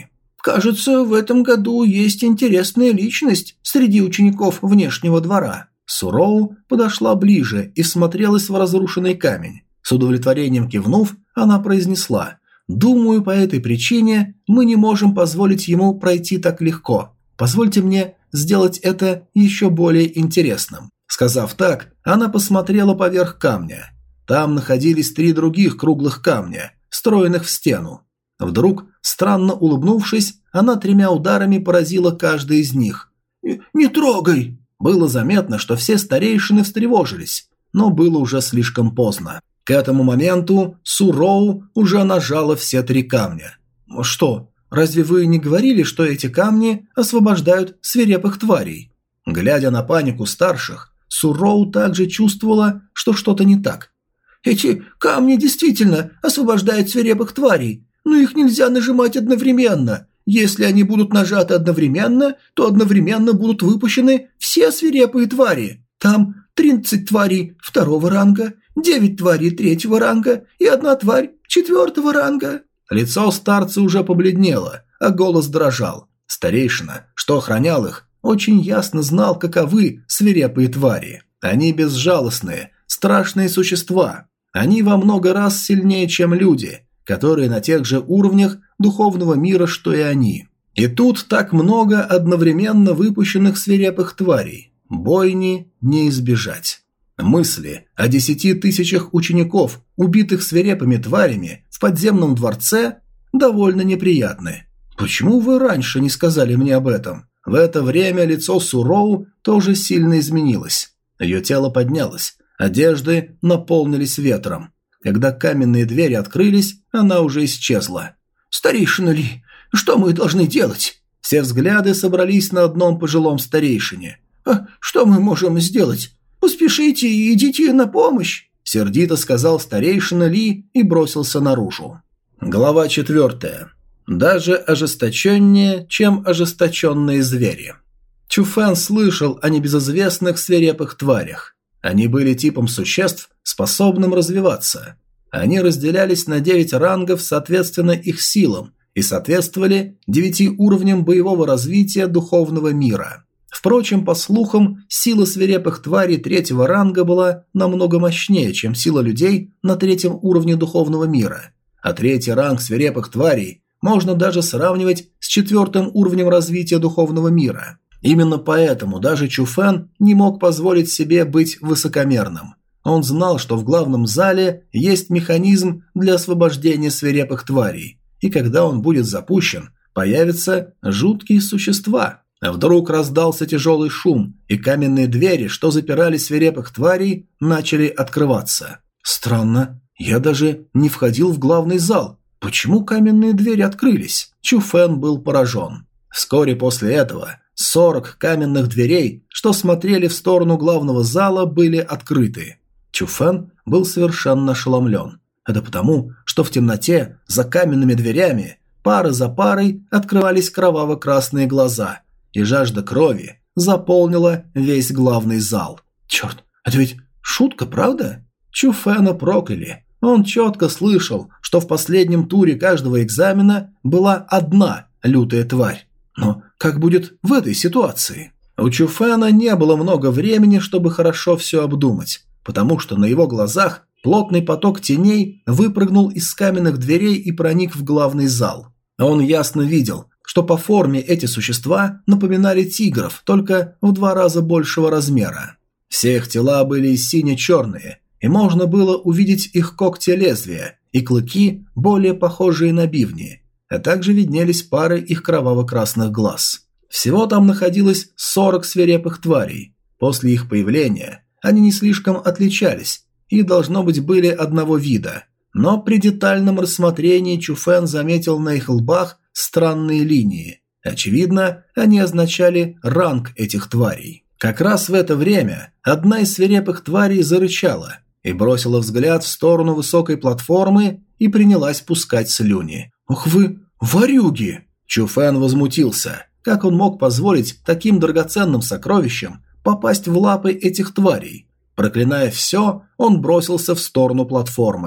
кажется, в этом году есть интересная личность среди учеников внешнего двора». Суроу подошла ближе и всмотрелась в разрушенный камень. С удовлетворением кивнув, она произнесла: «Думаю, по этой причине мы не можем позволить ему пройти так легко. Позвольте мне сделать это еще более интересным». Сказав так, она посмотрела поверх камня. Там находились три других круглых камня, встроенных в стену. Вдруг, странно улыбнувшись, она тремя ударами поразила каждый из них. «Не трогай!» Было заметно, что все старейшины встревожились, но было уже слишком поздно. К этому моменту Суроу уже нажала все три камня. «Что, разве вы не говорили, что эти камни освобождают свирепых тварей?» Глядя на панику старших, Суроу также чувствовала, что что-то не так. «Эти камни действительно освобождают свирепых тварей, но их нельзя нажимать одновременно. Если они будут нажаты одновременно, то одновременно будут выпущены все свирепые твари. Там тридцать тварей второго ранга, девять тварей третьего ранга и одна тварь четвертого ранга». Лицо старца уже побледнело, а голос дрожал. Старейшина, что охранял их, очень ясно знал, каковы свирепые твари. Они безжалостные, страшные существа. Они во много раз сильнее, чем люди, которые на тех же уровнях духовного мира, что и они. И тут так много одновременно выпущенных свирепых тварей. Бойни не избежать. Мысли о десяти тысячах учеников, убитых свирепыми тварями в подземном дворце, довольно неприятны. Почему вы раньше не сказали мне об этом? В это время лицо Суроу тоже сильно изменилось. Ее тело поднялось, одежды наполнились ветром. Когда каменные двери открылись, она уже исчезла. «Старейшина Ли, что мы должны делать?» Все взгляды собрались на одном пожилом старейшине. «А что мы можем сделать? Поспешите и идите на помощь!» Сердито сказал старейшина Ли и бросился наружу. Глава четвертая. Даже ожесточеннее, чем ожесточенные звери. Чуфэн слышал о небезызвестных свирепых тварях. Они были типом существ, способным развиваться. Они разделялись на девять рангов соответственно их силам и соответствовали девяти уровням боевого развития духовного мира. Впрочем, по слухам, сила свирепых тварей третьего ранга была намного мощнее, чем сила людей на третьем уровне духовного мира. А третий ранг свирепых тварей можно даже сравнивать с четвертым уровнем развития духовного мира. Именно поэтому даже Чуфэн не мог позволить себе быть высокомерным. Он знал, что в главном зале есть механизм для освобождения свирепых тварей, и когда он будет запущен, появятся жуткие существа. Вдруг раздался тяжелый шум, и каменные двери, что запирали свирепых тварей, начали открываться. Странно, я даже не входил в главный зал. Почему каменные двери открылись? Чуфэн был поражен. Вскоре после этого сорок каменных дверей, что смотрели в сторону главного зала, были открыты. Чуфэн был совершенно ошеломлен. Это потому, что в темноте за каменными дверями пара за парой открывались кроваво-красные глаза, и жажда крови заполнила весь главный зал. Черт, это ведь шутка, правда? Чуфэна прокляли. Он четко слышал, что в последнем туре каждого экзамена была одна лютая тварь. Но как будет в этой ситуации? У Чуфэна не было много времени, чтобы хорошо все обдумать, потому что на его глазах плотный поток теней выпрыгнул из каменных дверей и проник в главный зал. Он ясно видел, что по форме эти существа напоминали тигров, только в два раза большего размера. Все их тела были сине-черные, и можно было увидеть их когти-лезвия и клыки, более похожие на бивни, а также виднелись пары их кроваво-красных глаз. Всего там находилось сорок свирепых тварей. После их появления они не слишком отличались и, должно быть, были одного вида, но при детальном рассмотрении Чуфэн заметил на их лбах странные линии. Очевидно, они означали ранг этих тварей. Как раз в это время одна из свирепых тварей зарычала и бросила взгляд в сторону высокой платформы и принялась пускать слюни. «Ух вы, ворюги!» Чуфэн возмутился. Как он мог позволить таким драгоценным сокровищам попасть в лапы этих тварей? Проклиная все, он бросился в сторону платформы.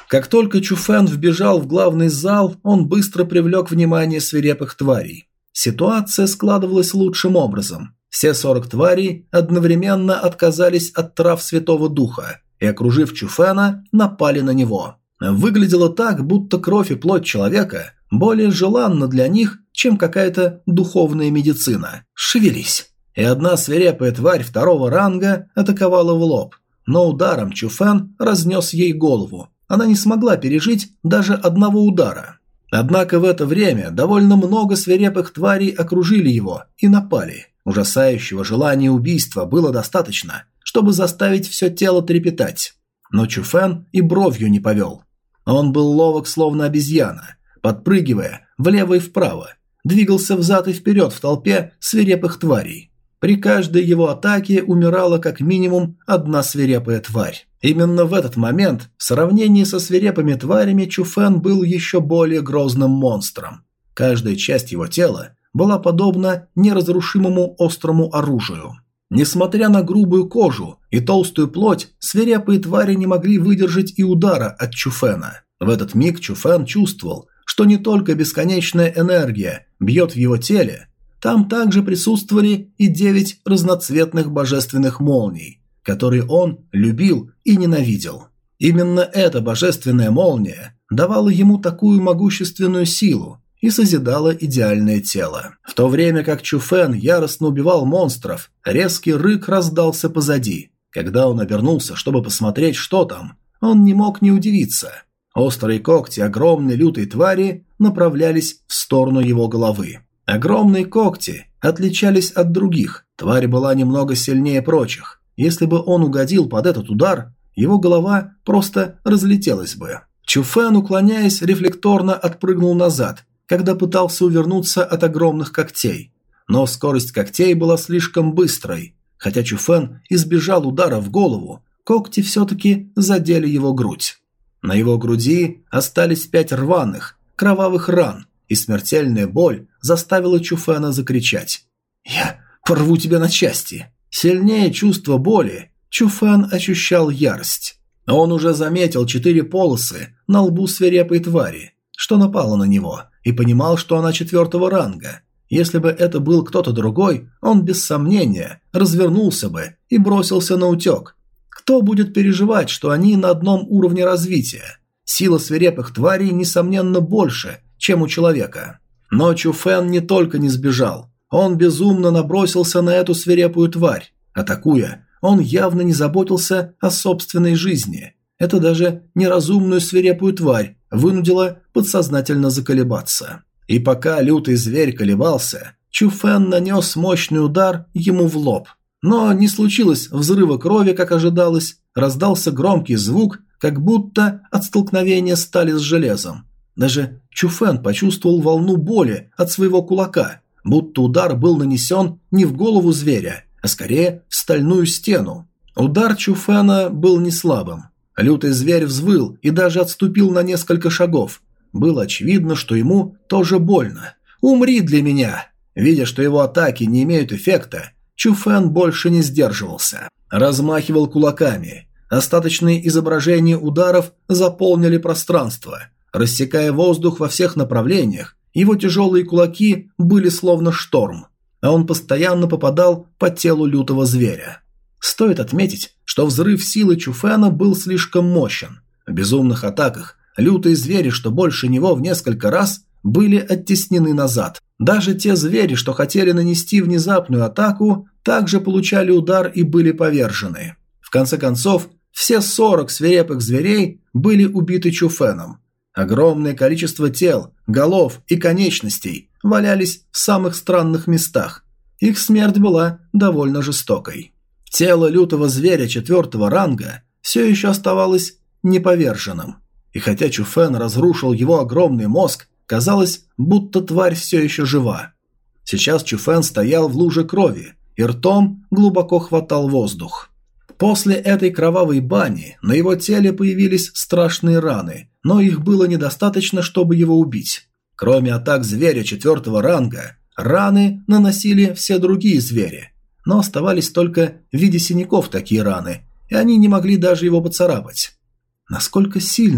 Как только Чуфэн вбежал в главный зал, он быстро привлек внимание свирепых тварей. Ситуация складывалась лучшим образом. Все сорок тварей одновременно отказались от трав Святого Духа и, окружив Чуфэна, напали на него. Выглядело так, будто кровь и плоть человека более желанна для них, чем какая-то духовная медицина. Шевелись. И одна свирепая тварь второго ранга атаковала в лоб, но ударом Чуфэн разнес ей голову. Она не смогла пережить даже одного удара. Однако в это время довольно много свирепых тварей окружили его и напали. Ужасающего желания убийства было достаточно, чтобы заставить все тело трепетать. Но Чуфэн и бровью не повел. Он был ловок, словно обезьяна, подпрыгивая влево и вправо, двигался взад и вперед в толпе свирепых тварей. При каждой его атаке умирала как минимум одна свирепая тварь. Именно в этот момент, в сравнении со свирепыми тварями, Чуфэн был еще более грозным монстром. Каждая часть его тела была подобна неразрушимому острому оружию. Несмотря на грубую кожу и толстую плоть, свирепые твари не могли выдержать и удара от Чуфэна. В этот миг Чуфэн чувствовал, что не только бесконечная энергия бьет в его теле, там также присутствовали и девять разноцветных божественных молний, которые он любил и ненавидел. Именно эта божественная молния давала ему такую могущественную силу и созидала идеальное тело. В то время как Чуфэн яростно убивал монстров, резкий рык раздался позади. Когда он обернулся, чтобы посмотреть, что там, он не мог не удивиться. Острые когти огромной лютой твари направлялись в сторону его головы. Огромные когти отличались от других, тварь была немного сильнее прочих. Если бы он угодил под этот удар, его голова просто разлетелась бы. Чуфэн, уклоняясь, рефлекторно отпрыгнул назад, когда пытался увернуться от огромных когтей. Но скорость когтей была слишком быстрой. Хотя Чуфэн избежал удара в голову, когти все-таки задели его грудь. На его груди остались пять рваных, кровавых ран, и смертельная боль заставила Чуфэна закричать. «Я порву тебя на части!» Сильнее чувства боли, Чуфэн ощущал ярость. Он уже заметил четыре полосы на лбу свирепой твари, что напало на него, и понимал, что она четвертого ранга. Если бы это был кто-то другой, он без сомнения развернулся бы и бросился на утек. Кто будет переживать, что они на одном уровне развития? Сила свирепых тварей, несомненно, больше, чем у человека. Но Чуфэн не только не сбежал, он безумно набросился на эту свирепую тварь. Атакуя, он явно не заботился о собственной жизни. Это даже неразумную свирепую тварь вынудило подсознательно заколебаться. И пока лютый зверь колебался, Чуфэн нанес мощный удар ему в лоб. Но не случилось взрыва крови, как ожидалось, раздался громкий звук, как будто от столкновения стали с железом. Даже Чуфэн почувствовал волну боли от своего кулака, будто удар был нанесен не в голову зверя, а скорее в стальную стену. Удар Чуфэна был не слабым. Лютый зверь взвыл и даже отступил на несколько шагов. Было очевидно, что ему тоже больно. «Умри для меня!» Видя, что его атаки не имеют эффекта, Чуфэн больше не сдерживался. Размахивал кулаками. Остаточные изображения ударов заполнили пространство. Рассекая воздух во всех направлениях, его тяжелые кулаки были словно шторм, а он постоянно попадал по телу лютого зверя. Стоит отметить, что взрыв силы Чуфэна был слишком мощен. В безумных атаках лютые звери, что больше него в несколько раз, были оттеснены назад. Даже те звери, что хотели нанести внезапную атаку, также получали удар и были повержены. В конце концов, все сорок свирепых зверей были убиты Чуфэном. Огромное количество тел, голов и конечностей валялись в самых странных местах. Их смерть была довольно жестокой. Тело лютого зверя четвертого ранга все еще оставалось неповерженным. И хотя Чуфэн разрушил его огромный мозг, казалось, будто тварь все еще жива. Сейчас Чуфэн стоял в луже крови и ртом глубоко хватал воздух. После этой кровавой бани на его теле появились страшные раны, но их было недостаточно, чтобы его убить. Кроме атак зверя четвертого ранга, раны наносили все другие звери, но оставались только в виде синяков такие раны, и они не могли даже его поцарапать. Насколько сильно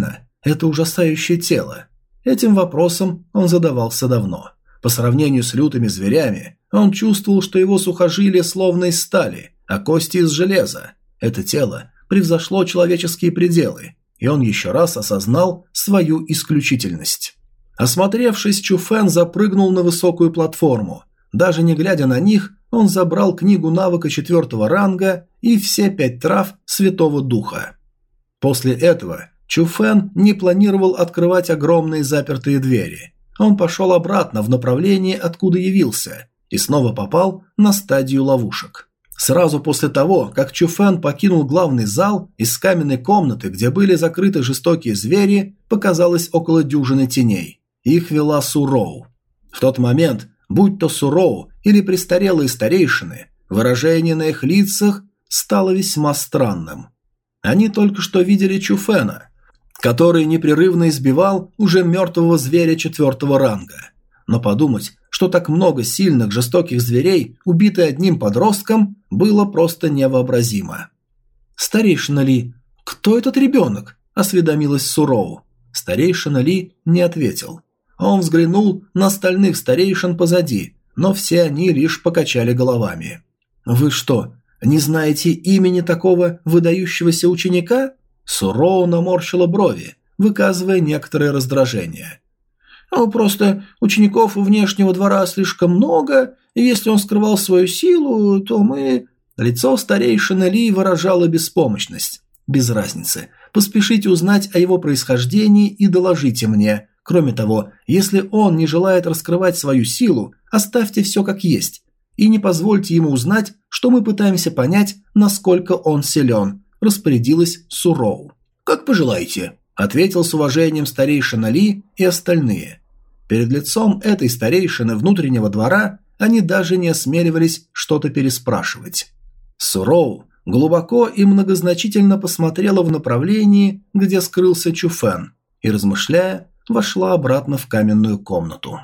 это ужасающее тело? Этим вопросом он задавался давно. По сравнению с лютыми зверями, он чувствовал, что его сухожилия словно из стали, а кости из железа. Это тело превзошло человеческие пределы, и он еще раз осознал свою исключительность. Осмотревшись, Чуфэн запрыгнул на высокую платформу. Даже не глядя на них, он забрал книгу навыка четвертого ранга и все пять трав Святого Духа. После этого Чуфэн не планировал открывать огромные запертые двери. Он пошел обратно в направлении, откуда явился, и снова попал на стадию ловушек. Сразу после того, как Чуфэн покинул главный зал, из каменной комнаты, где были закрыты жестокие звери, показалось около дюжины теней. Их вела Суроу. В тот момент, будь то Суроу или престарелые старейшины, выражение на их лицах стало весьма странным. Они только что видели Чуфэна, который непрерывно избивал уже мертвого зверя четвертого ранга. Но подумать, что так много сильных жестоких зверей, убиты одним подростком, было просто невообразимо. «Старейшина Ли, кто этот ребенок?» – осведомилась Суроу. Старейшина Ли не ответил. Он взглянул на остальных старейшин позади, но все они лишь покачали головами. «Вы что, не знаете имени такого выдающегося ученика?» Суроу наморщила брови, выказывая некоторое раздражение. «Ну, просто учеников у внешнего двора слишком много, и если он скрывал свою силу, то мы...» Лицо старейшины Ли выражало беспомощность. «Без разницы. Поспешите узнать о его происхождении и доложите мне. Кроме того, если он не желает раскрывать свою силу, оставьте все как есть. И не позвольте ему узнать, что мы пытаемся понять, насколько он силен», – распорядилась Суроу. «Как пожелаете», – ответил с уважением старейшина Ли и остальные. Перед лицом этой старейшины внутреннего двора они даже не осмеливались что-то переспрашивать. Суроу глубоко и многозначительно посмотрела в направлении, где скрылся Чуфэн, и, размышляя, вошла обратно в каменную комнату.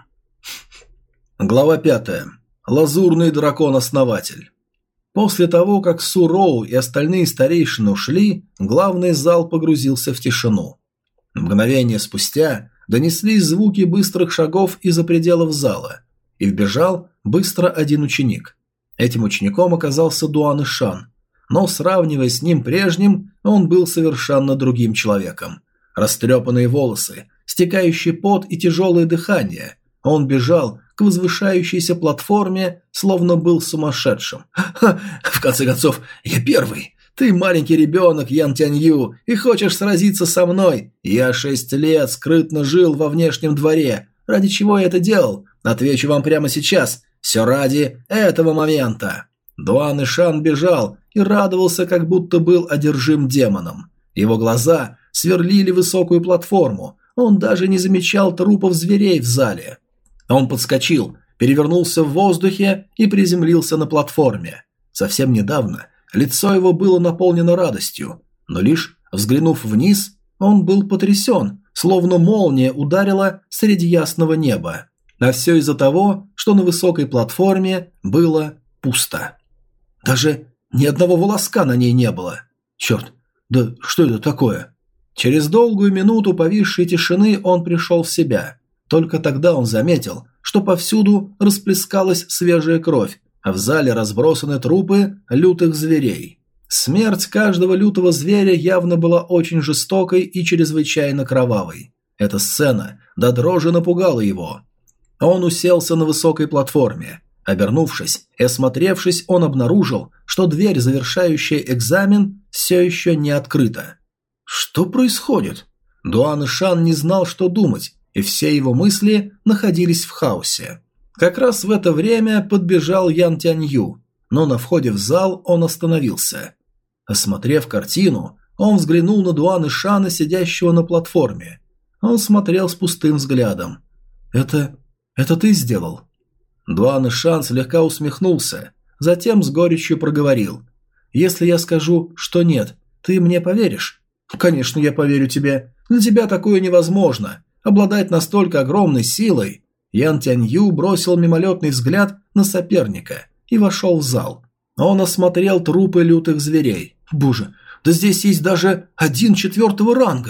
Глава пятая. Лазурный дракон-основатель. После того, как Суроу и остальные старейшины ушли, главный зал погрузился в тишину. Мгновение спустя донеслись звуки быстрых шагов из-за пределов зала, и вбежал быстро один ученик. Этим учеником оказался Дуан Ишан, но, сравнивая с ним прежним, он был совершенно другим человеком. Растрепанные волосы, стекающий пот и тяжелое дыхание. Он бежал к возвышающейся платформе, словно был сумасшедшим. «Ха, в конце концов, я первый. Ты маленький ребенок, Ян Тянью, и хочешь сразиться со мной? Я шесть лет скрытно жил во внешнем дворе. Ради чего я это делал? Отвечу вам прямо сейчас. Все ради этого момента». Дуан Ишан бежал и радовался, как будто был одержим демоном. Его глаза сверлили высокую платформу. Он даже не замечал трупов зверей в зале. Он подскочил, перевернулся в воздухе и приземлился на платформе. Совсем недавно лицо его было наполнено радостью, но лишь взглянув вниз, он был потрясен, словно молния ударила среди ясного неба. А все из-за того, что на высокой платформе было пусто. Даже ни одного волоска на ней не было. Черт, да что это такое? Через долгую минуту повисшей тишины он пришел в себя. Только тогда он заметил, что повсюду расплескалась свежая кровь, а в зале разбросаны трупы лютых зверей. Смерть каждого лютого зверя явно была очень жестокой и чрезвычайно кровавой. Эта сцена до дрожи напугала его. Он уселся на высокой платформе. Обернувшись и осмотревшись, он обнаружил, что дверь, завершающая экзамен, все еще не открыта. Что происходит? Дуан Ишан не знал, что думать, и все его мысли находились в хаосе. Как раз в это время подбежал Ян Тянью, но на входе в зал он остановился. Осмотрев картину, он взглянул на Дуан Ишана, сидящего на платформе. Он смотрел с пустым взглядом. «Это... это ты сделал?» Дуан Ишан слегка усмехнулся, затем с горечью проговорил. «Если я скажу, что нет, ты мне поверишь?» «Конечно, я поверю тебе. Для тебя такое невозможно. Обладать настолько огромной силой». Ян Тянью бросил мимолетный взгляд на соперника и вошел в зал. Он осмотрел трупы лютых зверей. «Боже, да здесь есть даже один четвертого ранга.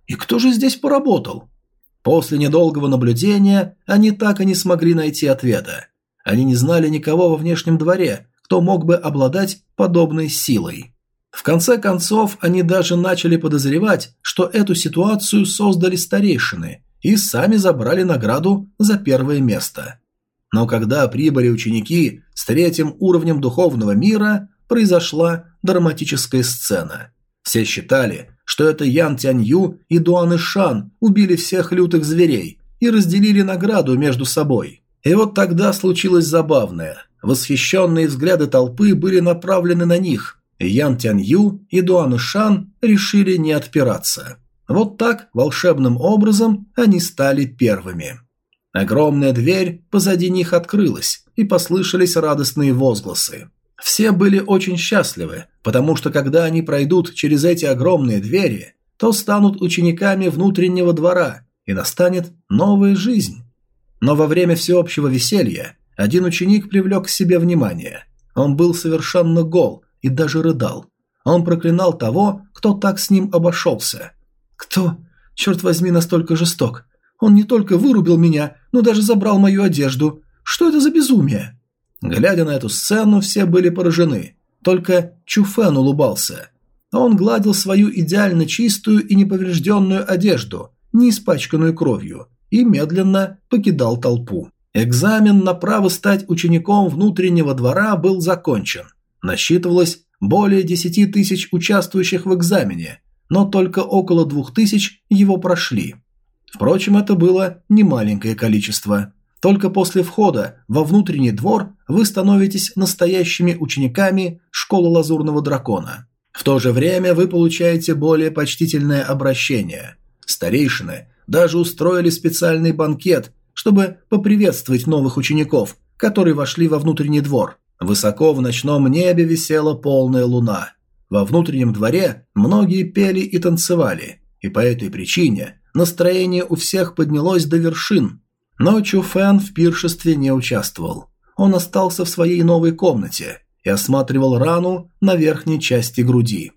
И кто же здесь поработал? После недолгого наблюдения они так и не смогли найти ответа. Они не знали никого во внешнем дворе, кто мог бы обладать подобной силой. В конце концов, они даже начали подозревать, что эту ситуацию создали старейшины и сами забрали награду за первое место. Но когда прибыли ученики с третьим уровнем духовного мира, произошла драматическая сцена. Все считали, что это Ян Тянью и Дуан Ишан убили всех лютых зверей и разделили награду между собой. И вот тогда случилось забавное. Восхищенные взгляды толпы были направлены на них, и Ян Тянью и Дуан Ишан решили не отпираться. Вот так, волшебным образом, они стали первыми. Огромная дверь позади них открылась, и послышались радостные возгласы. Все были очень счастливы, потому что когда они пройдут через эти огромные двери, то станут учениками внутреннего двора, и настанет новая жизнь. Но во время всеобщего веселья один ученик привлек к себе внимание. Он был совершенно гол и даже рыдал. Он проклинал того, кто так с ним обошелся. «Кто, черт возьми, настолько жесток? Он не только вырубил меня, но даже забрал мою одежду. Что это за безумие?» Глядя на эту сцену, все были поражены. Только Чу Фэн улыбался. Он гладил свою идеально чистую и неповрежденную одежду, не испачканную кровью, и медленно покидал толпу. Экзамен на право стать учеником внутреннего двора был закончен. Насчитывалось более десяти тысяч участвующих в экзамене, но только около двух тысяч его прошли. Впрочем, это было немаленькое количество. Только после входа во внутренний двор вы становитесь настоящими учениками школы Лазурного Дракона. В то же время вы получаете более почтительное обращение. Старейшины даже устроили специальный банкет, чтобы поприветствовать новых учеников, которые вошли во внутренний двор. Высоко в ночном небе висела полная луна. Во внутреннем дворе многие пели и танцевали, и по этой причине настроение у всех поднялось до вершин. Но Чу Фэн в пиршестве не участвовал. Он остался в своей новой комнате и осматривал рану на верхней части груди.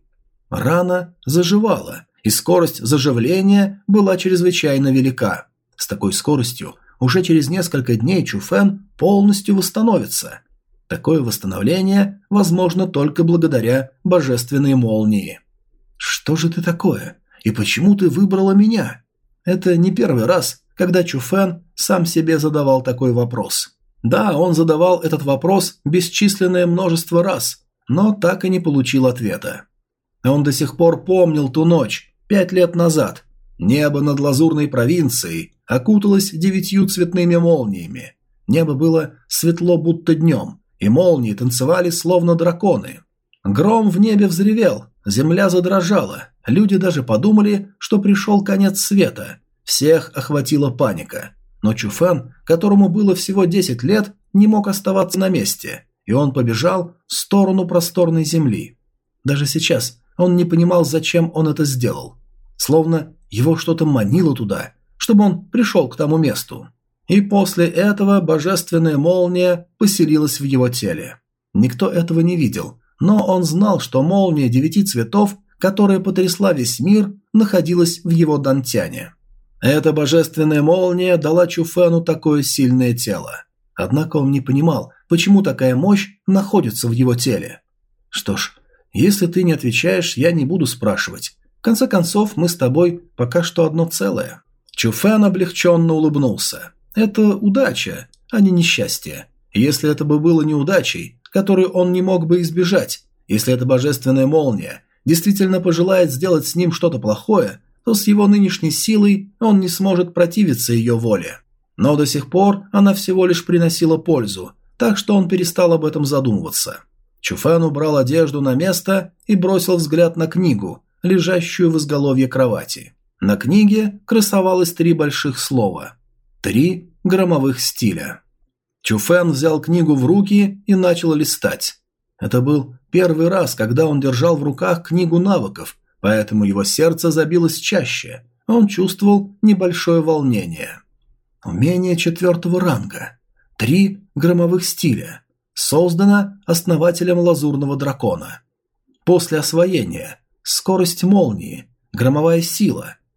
Рана заживала, и скорость заживления была чрезвычайно велика. С такой скоростью уже через несколько дней Чу Фэн полностью восстановится. Такое восстановление возможно только благодаря божественной молнии. «Что же ты такое? И почему ты выбрала меня?» Это не первый раз, когда Чу Фэн сам себе задавал такой вопрос. Да, он задавал этот вопрос бесчисленное множество раз, но так и не получил ответа. Он до сих пор помнил ту ночь, пять лет назад. Небо над Лазурной провинцией окуталось девятью цветными молниями. Небо было светло, будто днем, и молнии танцевали, словно драконы. Гром в небе взревел, земля задрожала, люди даже подумали, что пришел конец света. Всех охватила паника. Но Чу Фэн, которому было всего десять лет, не мог оставаться на месте, и он побежал в сторону просторной земли. Даже сейчас он не понимал, зачем он это сделал. Словно его что-то манило туда, чтобы он пришел к тому месту. И после этого божественная молния поселилась в его теле. Никто этого не видел, но он знал, что молния девяти цветов, которая потрясла весь мир, находилась в его дантяне. Эта божественная молния дала Чу Фэну такое сильное тело. Однако он не понимал, почему такая мощь находится в его теле. Что ж, если ты не отвечаешь, я не буду спрашивать. В конце концов, мы с тобой пока что одно целое. Чу Фэн облегченно улыбнулся. Это удача, а не несчастье. Если это бы было неудачей, которую он не мог бы избежать, если эта божественная молния действительно пожелает сделать с ним что-то плохое, то с его нынешней силой он не сможет противиться ее воле. Но до сих пор она всего лишь приносила пользу, так что он перестал об этом задумываться. Чу Фэн убрал одежду на место и бросил взгляд на книгу, лежащую в изголовье кровати. На книге красовалось три больших слова. Три громовых стиля. Чу Фэн взял книгу в руки и начал листать. Это был первый раз, когда он держал в руках книгу навыков, поэтому его сердце забилось чаще. Он чувствовал небольшое волнение. Умение четвертого ранга. Три громовых стиля. Создано основателем Лазурного Дракона. После освоения. Скорость молнии. Громовая сила.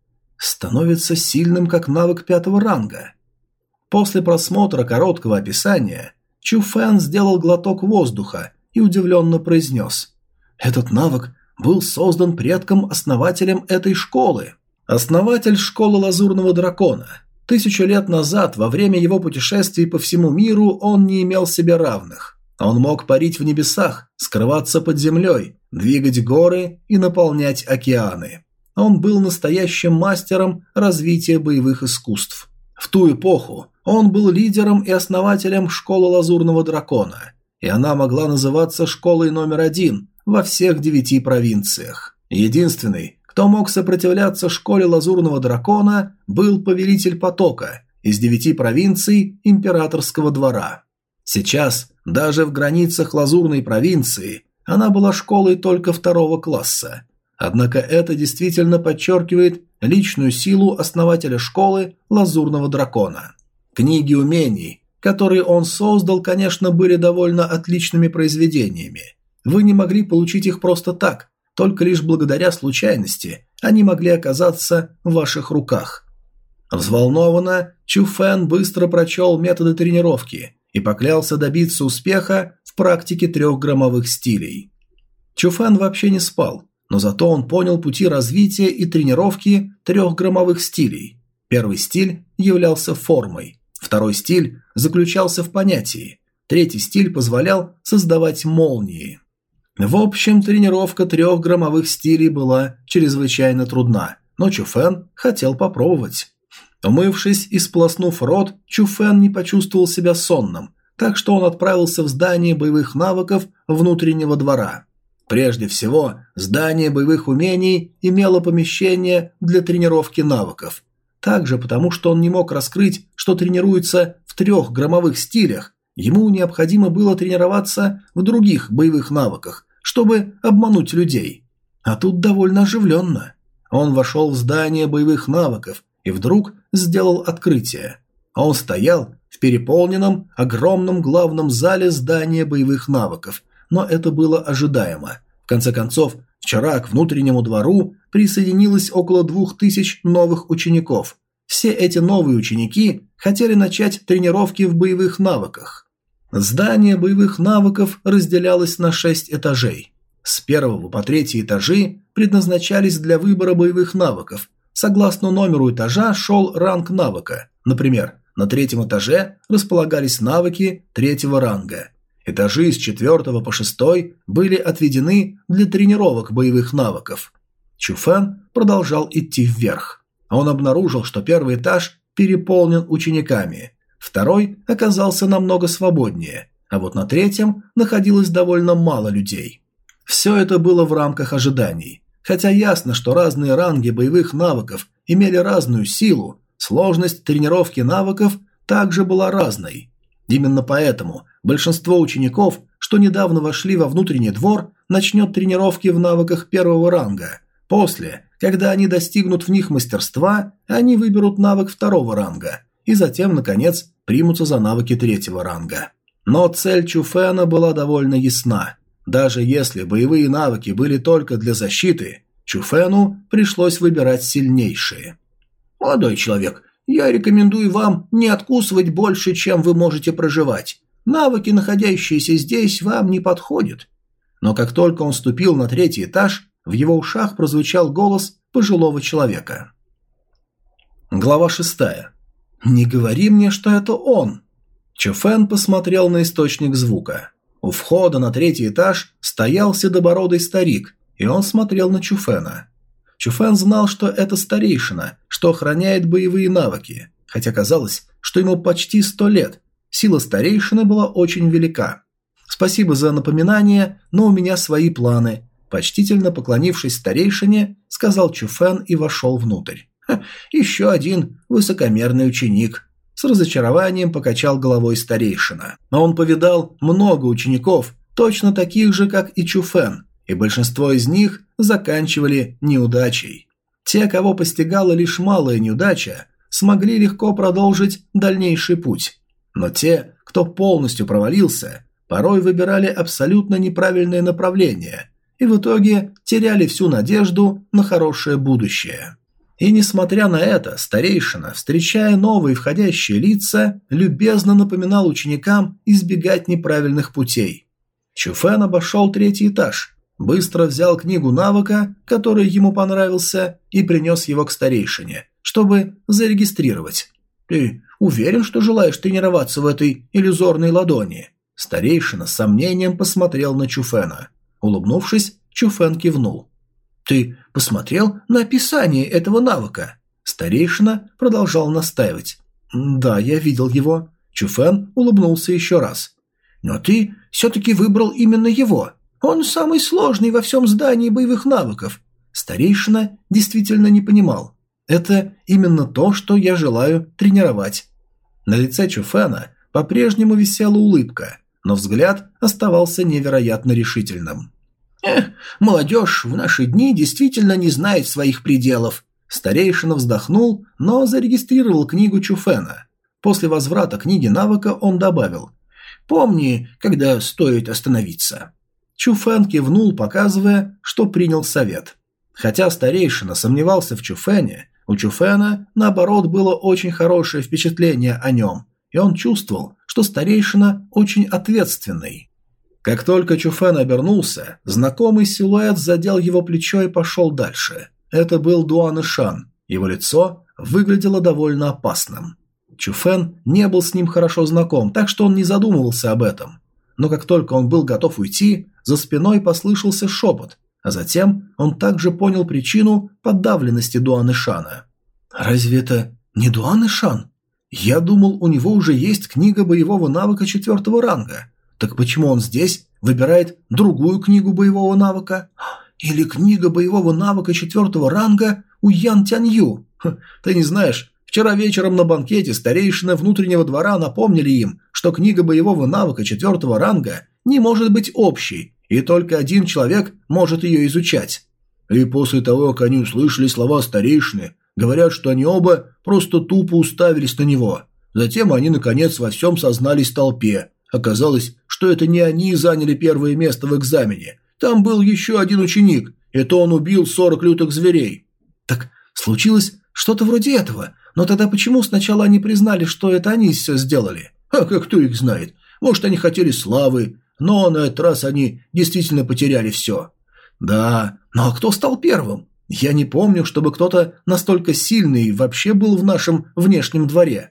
становится сильным как навык пятого ранга. После просмотра короткого описания Чу Фэн сделал глоток воздуха и удивленно произнес: «Этот навык был создан предком-основателем этой школы». Основатель школы Лазурного Дракона. Тысячу лет назад, во время его путешествий по всему миру, он не имел себе равных. Он мог парить в небесах, скрываться под землей, двигать горы и наполнять океаны. Он был настоящим мастером развития боевых искусств. В ту эпоху он был лидером и основателем школы Лазурного Дракона, и она могла называться школой номер один во всех девяти провинциях. Единственный, кто мог сопротивляться школе Лазурного Дракона, был Повелитель Потока из девяти провинций Императорского двора. Сейчас, даже в границах Лазурной провинции, она была школой только второго класса. Однако это действительно подчеркивает личную силу основателя школы Лазурного Дракона. Книги умений, которые он создал, конечно, были довольно отличными произведениями. Вы не могли получить их просто так, только лишь благодаря случайности они могли оказаться в ваших руках. Взволнованно, Чу Фэн быстро прочел методы тренировки и поклялся добиться успеха в практике трехграммовых стилей. Чу Фэн вообще не спал, но зато он понял пути развития и тренировки трехграммовых стилей. Первый стиль являлся формой, второй стиль заключался в понятии, третий стиль позволял создавать молнии. В общем, тренировка трехграммовых стилей была чрезвычайно трудна, но Чу Фэн хотел попробовать. Умывшись и сполоснув рот, Чу Фэн не почувствовал себя сонным, так что он отправился в здание боевых навыков внутреннего двора. Прежде всего, здание боевых умений имело помещение для тренировки навыков. Также потому, что он не мог раскрыть, что тренируется в трехграммовых стилях, ему необходимо было тренироваться в других боевых навыках, чтобы обмануть людей. А тут довольно оживленно. Он вошел в здание боевых навыков и вдруг сделал открытие. Он стоял в переполненном, огромном главном зале здания боевых навыков, но это было ожидаемо. В конце концов, вчера к внутреннему двору присоединилось около двух тысяч новых учеников. Все эти новые ученики хотели начать тренировки в боевых навыках. Здание боевых навыков разделялось на шесть этажей. С первого по третий этажи предназначались для выбора боевых навыков. Согласно номеру этажа шел ранг навыка. Например, на третьем этаже располагались навыки третьего ранга. Этажи с четвертого по шестой были отведены для тренировок боевых навыков. Чу Фэн продолжал идти вверх. Он обнаружил, что первый этаж переполнен учениками, второй оказался намного свободнее, а вот на третьем находилось довольно мало людей. Все это было в рамках ожиданий. Хотя ясно, что разные ранги боевых навыков имели разную силу, сложность тренировки навыков также была разной. Именно поэтому большинство учеников, что недавно вошли во внутренний двор, начнет тренировки в навыках первого ранга. После, когда они достигнут в них мастерства, они выберут навык второго ранга и затем, наконец, примутся за навыки третьего ранга. Но цель Чу Фэна была довольно ясна. Даже если боевые навыки были только для защиты, Чу Фэну пришлось выбирать сильнейшие. «Молодой человек, я рекомендую вам не откусывать больше, чем вы можете проживать. Навыки, находящиеся здесь, вам не подходят». Но как только он ступил на третий этаж, в его ушах прозвучал голос пожилого человека. Глава шестая. «Не говори мне, что это он!» Чу Фэн посмотрел на источник звука. У входа на третий этаж стоял седобородый старик, и он смотрел на Чу Фэна. Чу Фэн знал, что это старейшина, что охраняет боевые навыки, хотя казалось, что ему почти сто лет. Сила старейшины была очень велика. «Спасибо за напоминание, но у меня свои планы», – почтительно поклонившись старейшине, сказал Чу Фэн и вошел внутрь. «Еще один высокомерный ученик». С разочарованием покачал головой старейшина. Но он повидал много учеников, точно таких же, как и Чу Фэн, и большинство из них заканчивали неудачей. Те, кого постигала лишь малая неудача, смогли легко продолжить дальнейший путь. Но те, кто полностью провалился, порой выбирали абсолютно неправильное направление и в итоге теряли всю надежду на хорошее будущее. И несмотря на это, старейшина, встречая новые входящие лица, любезно напоминал ученикам избегать неправильных путей. Чуфэн обошел третий этаж, быстро взял книгу навыка, который ему понравился, и принес его к старейшине, чтобы зарегистрировать. «Ты уверен, что желаешь тренироваться в этой иллюзорной ладони?» Старейшина с сомнением посмотрел на Чуфэна. Улыбнувшись, Чуфэн кивнул. «Ты посмотрел на описание этого навыка?» Старейшина продолжал настаивать. «Да, я видел его». Чуфэн улыбнулся еще раз. «Но ты все-таки выбрал именно его. Он самый сложный во всем здании боевых навыков». Старейшина действительно не понимал. «Это именно то, что я желаю тренировать». На лице Чуфэна по-прежнему висела улыбка, но взгляд оставался невероятно решительным. «Эх, молодежь в наши дни действительно не знает своих пределов». Старейшина вздохнул, но зарегистрировал книгу Чуфэна. После возврата книги навыка он добавил: «Помни, когда стоит остановиться». Чуфэн кивнул, показывая, что принял совет. Хотя старейшина сомневался в Чуфэне, у Чуфэна, наоборот, было очень хорошее впечатление о нем, и он чувствовал, что старейшина очень ответственный. Как только Чуфэн обернулся, знакомый силуэт задел его плечо и пошел дальше. Это был Дуан Ишан. Его лицо выглядело довольно опасным. Чуфэн не был с ним хорошо знаком, так что он не задумывался об этом. Но как только он был готов уйти, за спиной послышался шепот, а затем он также понял причину подавленности Дуан Ишана. «Разве это не Дуан Ишан? Я думал, у него уже есть книга боевого навыка четвертого ранга. Так почему он здесь выбирает другую книгу боевого навыка? Или книга боевого навыка четвертого ранга у Ян Тянью? Ха, ты не знаешь, вчера вечером на банкете старейшины внутреннего двора напомнили им, что книга боевого навыка четвертого ранга не может быть общей, и только один человек может ее изучать. И после того, как они услышали слова старейшины, говорят, что они оба просто тупо уставились на него. Затем они, наконец, во всем сознались толпе. Оказалось, что это не они заняли первое место в экзамене. Там был еще один ученик, и то он убил сорок лютых зверей. Так случилось что-то вроде этого, но тогда почему сначала они признали, что это они все сделали? А как кто их знает? Может, они хотели славы, но на этот раз они действительно потеряли все. Да, но а кто стал первым? Я не помню, чтобы кто-то настолько сильный вообще был в нашем внешнем дворе.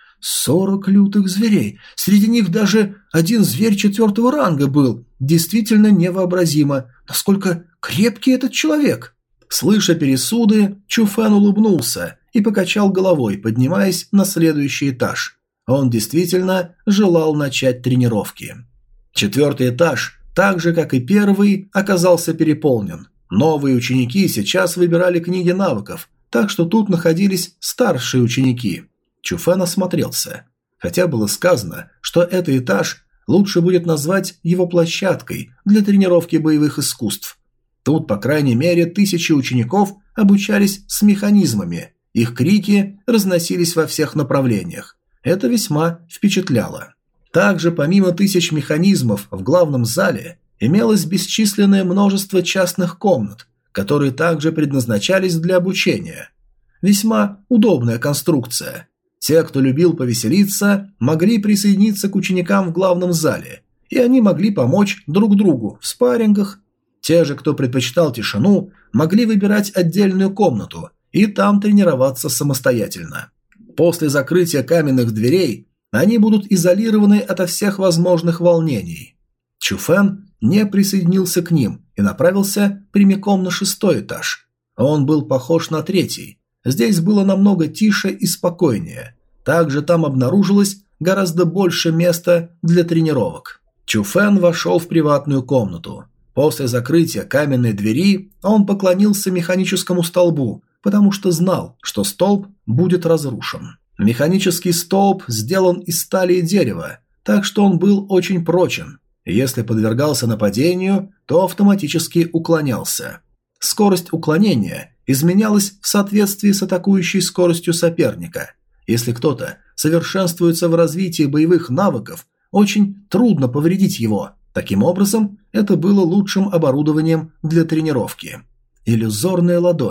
Сорок лютых зверей. Среди них даже один зверь четвертого ранга был. Действительно невообразимо. Насколько крепкий этот человек. Слыша пересуды, Чуфэн улыбнулся и покачал головой, поднимаясь на следующий этаж. Он действительно желал начать тренировки. Четвертый этаж, так же как и первый, оказался переполнен. Новые ученики сейчас выбирали книги навыков, так что тут находились старшие ученики. Чуфэн осмотрелся. Хотя было сказано, что этот этаж лучше будет назвать его площадкой для тренировки боевых искусств. Тут, по крайней мере, тысячи учеников обучались с механизмами. Их крики разносились во всех направлениях. Это весьма впечатляло. Также, помимо тысяч механизмов в главном зале, имелось бесчисленное множество частных комнат, которые также предназначались для обучения. Весьма удобная конструкция. Те, кто любил повеселиться, могли присоединиться к ученикам в главном зале, и они могли помочь друг другу в спаррингах. Те же, кто предпочитал тишину, могли выбирать отдельную комнату и там тренироваться самостоятельно. После закрытия каменных дверей они будут изолированы ото всех возможных волнений. Чуфэн не присоединился к ним и направился прямиком на шестой этаж. Он был похож на третий. Здесь было намного тише и спокойнее. Также там обнаружилось гораздо больше места для тренировок. Чуфэн вошел в приватную комнату. После закрытия каменной двери он поклонился механическому столбу, потому что знал, что столб будет разрушен. Механический столб сделан из стали и дерева, так что он был очень прочен. Если подвергался нападению, то автоматически уклонялся. Скорость уклонения изменялась в соответствии с атакующей скоростью соперника. Если кто-то совершенствуется в развитии боевых навыков, очень трудно повредить его. Таким образом, это было лучшим оборудованием для тренировки. Иллюзорная ладонь.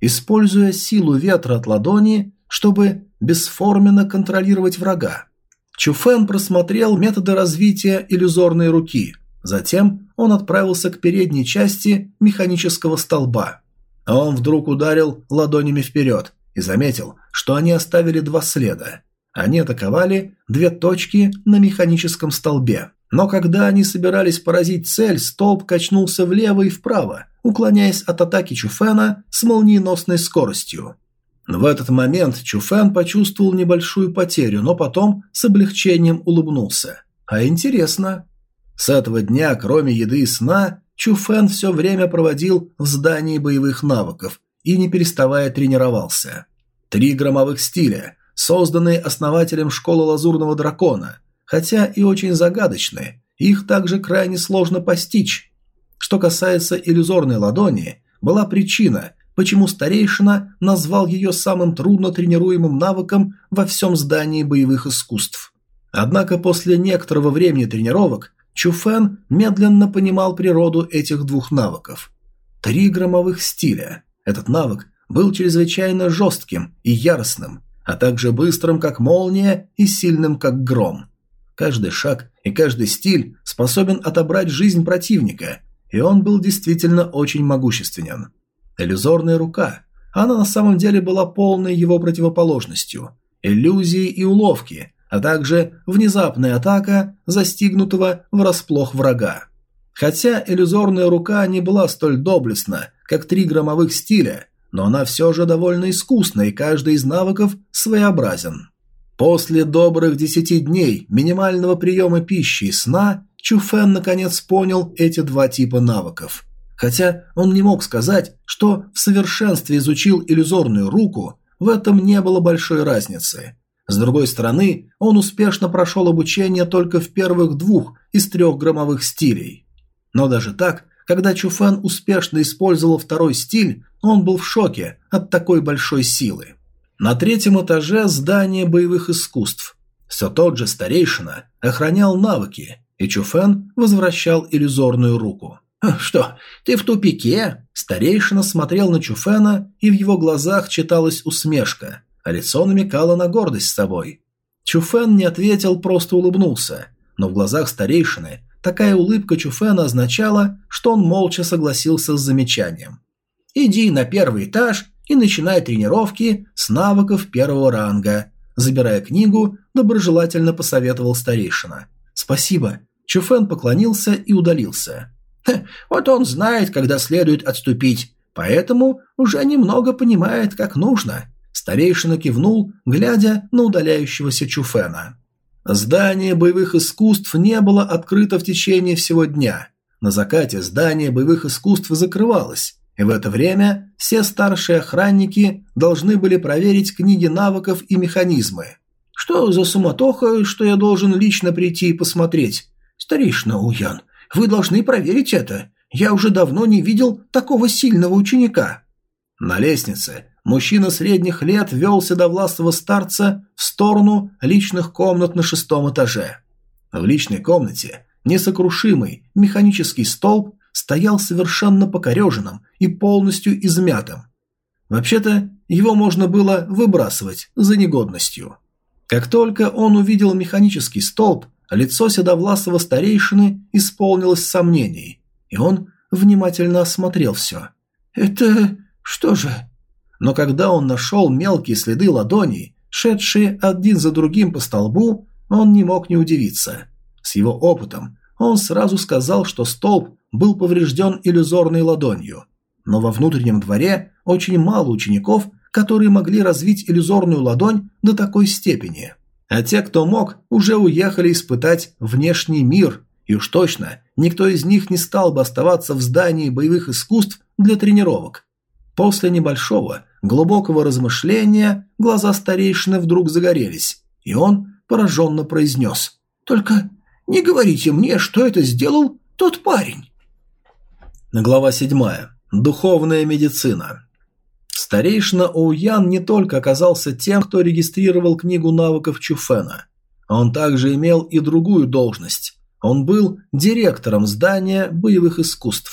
используя силу ветра от ладони, чтобы бесформенно контролировать врага. Чуфэн просмотрел методы развития иллюзорной руки. Затем он отправился к передней части механического столба. Он вдруг ударил ладонями вперед и заметил, что они оставили два следа. Они атаковали две точки на механическом столбе. Но когда они собирались поразить цель, столб качнулся влево и вправо, уклоняясь от атаки Чуфэна с молниеносной скоростью. В этот момент Чуфэн почувствовал небольшую потерю, но потом с облегчением улыбнулся. А интересно. С этого дня, кроме еды и сна, Чуфэн все время проводил в здании боевых навыков и не переставая тренировался. Три громовых стиля, созданные основателем школы Лазурного Дракона, хотя и очень загадочные, их также крайне сложно постичь. Что касается иллюзорной ладони, была причина, почему старейшина назвал ее самым трудно тренируемым навыком во всем здании боевых искусств. Однако после некоторого времени тренировок Чуфэн медленно понимал природу этих двух навыков. Три громовых стиля. Этот навык был чрезвычайно жестким и яростным, а также быстрым, как молния, и сильным, как гром. Каждый шаг и каждый стиль способен отобрать жизнь противника, и он был действительно очень могущественен. Иллюзорная рука. Она на самом деле была полной его противоположностью. Иллюзии и уловки, а также внезапная атака застигнутого врасплох врага. Хотя иллюзорная рука не была столь доблестна, как три громовых стиля, но она все же довольно искусна, и каждый из навыков своеобразен. После добрых десяти дней минимального приема пищи и сна Чуфэн наконец понял эти два типа навыков. Хотя он не мог сказать, что в совершенстве изучил иллюзорную руку, в этом не было большой разницы. С другой стороны, он успешно прошел обучение только в первых двух из трех громовых стилей. Но даже так, когда Чуфэн успешно использовал второй стиль, он был в шоке от такой большой силы. На третьем этаже здания боевых искусств. Все тот же старейшина охранял навыки, и Чуфэн возвращал иллюзорную руку. «Что, ты в тупике?» Старейшина смотрел на Чуфэна, и в его глазах читалась усмешка, а лицо намекало на гордость с собой. Чуфэн не ответил, просто улыбнулся, но в глазах старейшины такая улыбка Чуфэна означала, что он молча согласился с замечанием. «Иди на первый этаж и начинай тренировки с навыков первого ранга», забирая книгу, доброжелательно посоветовал старейшина. «Спасибо». Чуфэн поклонился и удалился. «Вот он знает, когда следует отступить, поэтому уже немного понимает, как нужно». Старейшина кивнул, глядя на удаляющегося Чуфэна. Здание боевых искусств не было открыто в течение всего дня. На закате здание боевых искусств закрывалось, и в это время все старшие охранники должны были проверить книги навыков и механизмы. «Что за суматоха, что я должен лично прийти и посмотреть? Старейшина Уян, вы должны проверить это. Я уже давно не видел такого сильного ученика». На лестнице мужчина средних лет вел седовласого старца в сторону личных комнат на шестом этаже. В личной комнате несокрушимый механический столб стоял совершенно покореженным и полностью измятым. Вообще-то, его можно было выбрасывать за негодностью. Как только он увидел механический столб, лицо седовласого старейшины исполнилось сомнений, и он внимательно осмотрел все. «Это что же?» Но когда он нашел мелкие следы ладоней, шедшие один за другим по столбу, он не мог не удивиться. С его опытом он сразу сказал, что столб был поврежден иллюзорной ладонью. Но во внутреннем дворе очень мало учеников, которые могли развить иллюзорную ладонь до такой степени. А те, кто мог, уже уехали испытать внешний мир, и уж точно никто из них не стал бы оставаться в здании боевых искусств для тренировок. После небольшого, глубокого размышления глаза старейшины вдруг загорелись, и он пораженно произнес: «Только не говорите мне, что это сделал тот парень». Глава седьмая. Духовная медицина. Старейшина Оуян не только оказался тем, кто регистрировал книгу навыков Чуфэна. Он также имел и другую должность. Он был директором здания боевых искусств.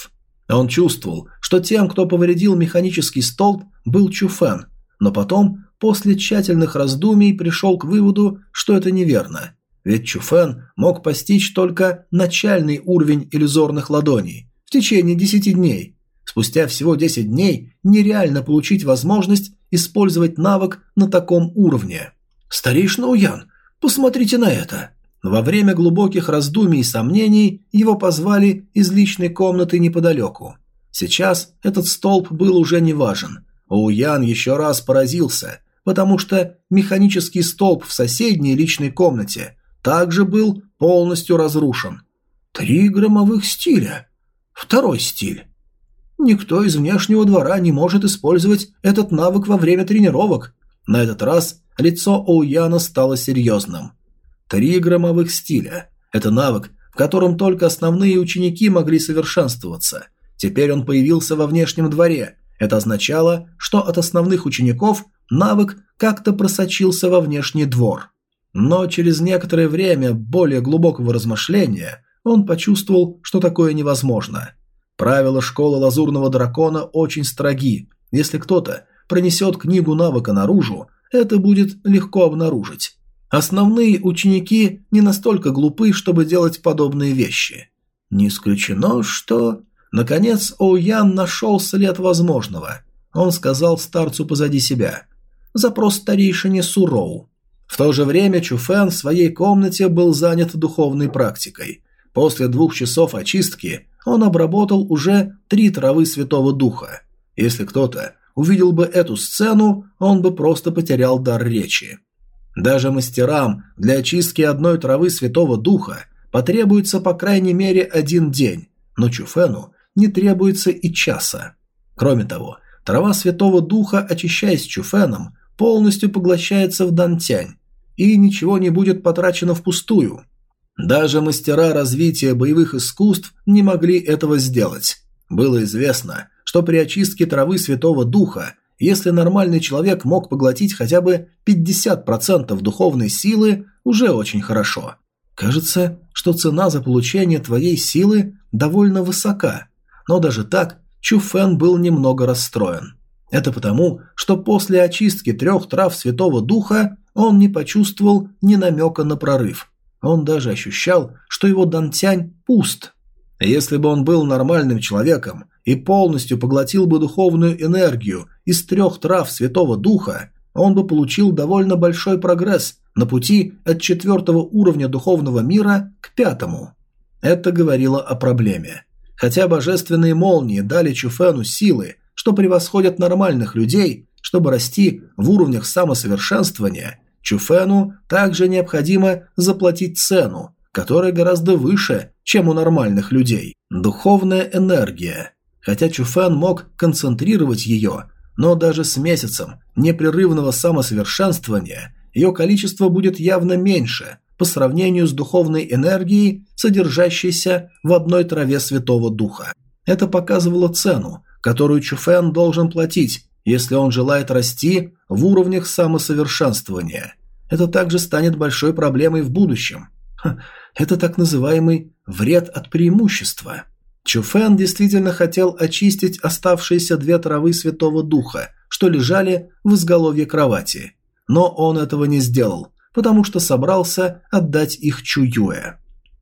Он чувствовал, что тем, кто повредил механический столб, был Чуфэн, но потом, после тщательных раздумий, пришел к выводу, что это неверно. Ведь Чуфэн мог постичь только начальный уровень иллюзорных ладоней в течение десяти дней. Спустя всего десять дней нереально получить возможность использовать навык на таком уровне. «Старейшина Уян, посмотрите на это!» Во время глубоких раздумий и сомнений его позвали из личной комнаты неподалеку. Сейчас этот столб был уже не важен. Уян еще раз поразился, потому что механический столб в соседней личной комнате также был полностью разрушен. Три громовых стиля. Второй стиль. Никто из внешнего двора не может использовать этот навык во время тренировок. На этот раз лицо Оуяна стало серьезным. Три громовых стиля. Это навык, в котором только основные ученики могли совершенствоваться. Теперь он появился во внешнем дворе. Это означало, что от основных учеников навык как-то просочился во внешний двор. Но через некоторое время более глубокого размышления он почувствовал, что такое невозможно. Правила школы Лазурного Дракона очень строги. Если кто-то пронесет книгу навыка наружу, это будет легко обнаружить. Основные ученики не настолько глупы, чтобы делать подобные вещи. Не исключено, что... Наконец Оуян нашел след возможного. Он сказал старцу позади себя. Запрос старейшине Суроу. В то же время Чуфэн в своей комнате был занят духовной практикой. После двух часов очистки он обработал уже три травы Святого Духа. Если кто-то увидел бы эту сцену, он бы просто потерял дар речи. Даже мастерам для очистки одной травы Святого Духа потребуется по крайней мере один день, но Чуфэну не требуется и часа. Кроме того, трава Святого Духа, очищаясь Чуфэном, полностью поглощается в Дантянь, и ничего не будет потрачено впустую. Даже мастера развития боевых искусств не могли этого сделать. Было известно, что при очистке травы Святого Духа, если нормальный человек мог поглотить хотя бы пятьдесят процентов духовной силы, уже очень хорошо. Кажется, что цена за получение твоей силы довольно высока, но даже так Чуфэн был немного расстроен. Это потому, что после очистки трех трав Святого Духа он не почувствовал ни намека на прорыв. Он даже ощущал, что его Дантянь пуст. Если бы он был нормальным человеком и полностью поглотил бы духовную энергию из трех трав Святого Духа, он бы получил довольно большой прогресс на пути от четвертого уровня духовного мира к пятому. Это говорило о проблеме. Хотя божественные молнии дали Чуфэну силы, что превосходят нормальных людей, чтобы расти в уровнях самосовершенствования, Чуфэну также необходимо заплатить цену, которая гораздо выше, чем у нормальных людей. Духовная энергия. Хотя Чуфэн мог концентрировать ее, но даже с месяцем непрерывного самосовершенствования ее количество будет явно меньше по сравнению с духовной энергией, содержащейся в одной траве Святого Духа. Это показывало цену, которую Чуфэн должен платить, если он желает расти в уровнях самосовершенствования. Это также станет большой проблемой в будущем. Ха, это так называемый вред от преимущества. Чуфэн действительно хотел очистить оставшиеся две травы Святого Духа, что лежали в изголовье кровати. Но он этого не сделал, потому что собрался отдать их Чуюэ.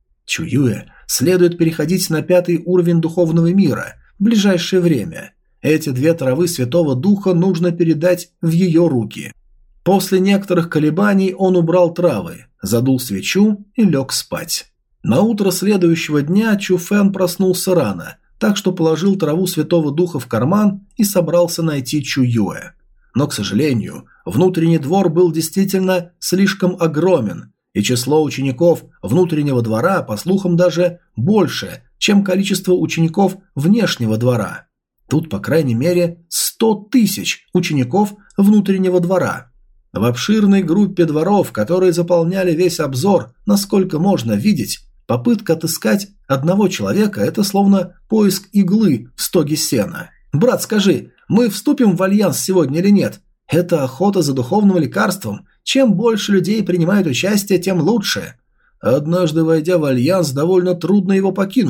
Чуюэ следует переходить на пятый уровень духовного мира в ближайшее время. Эти две травы Святого Духа нужно передать в ее руки. После некоторых колебаний он убрал травы, задул свечу и лег спать. На утро следующего дня Чуфэн проснулся рано, так что положил траву Святого Духа в карман и собрался найти Чуюэ. Но, к сожалению, внутренний двор был действительно слишком огромен, и число учеников внутреннего двора, по слухам, даже больше, чем количество учеников внешнего двора. Тут, по крайней мере, сто тысяч учеников внутреннего двора. В обширной группе дворов, которые заполняли весь обзор, насколько можно видеть, попытка отыскать одного человека – это словно поиск иглы в стоге сена. «Брат, скажи, мы вступим в альянс сегодня или нет? Это охота за духовным лекарством. Чем больше людей принимает участие, тем лучше». Однажды войдя в альянс, довольно трудно его покинуть.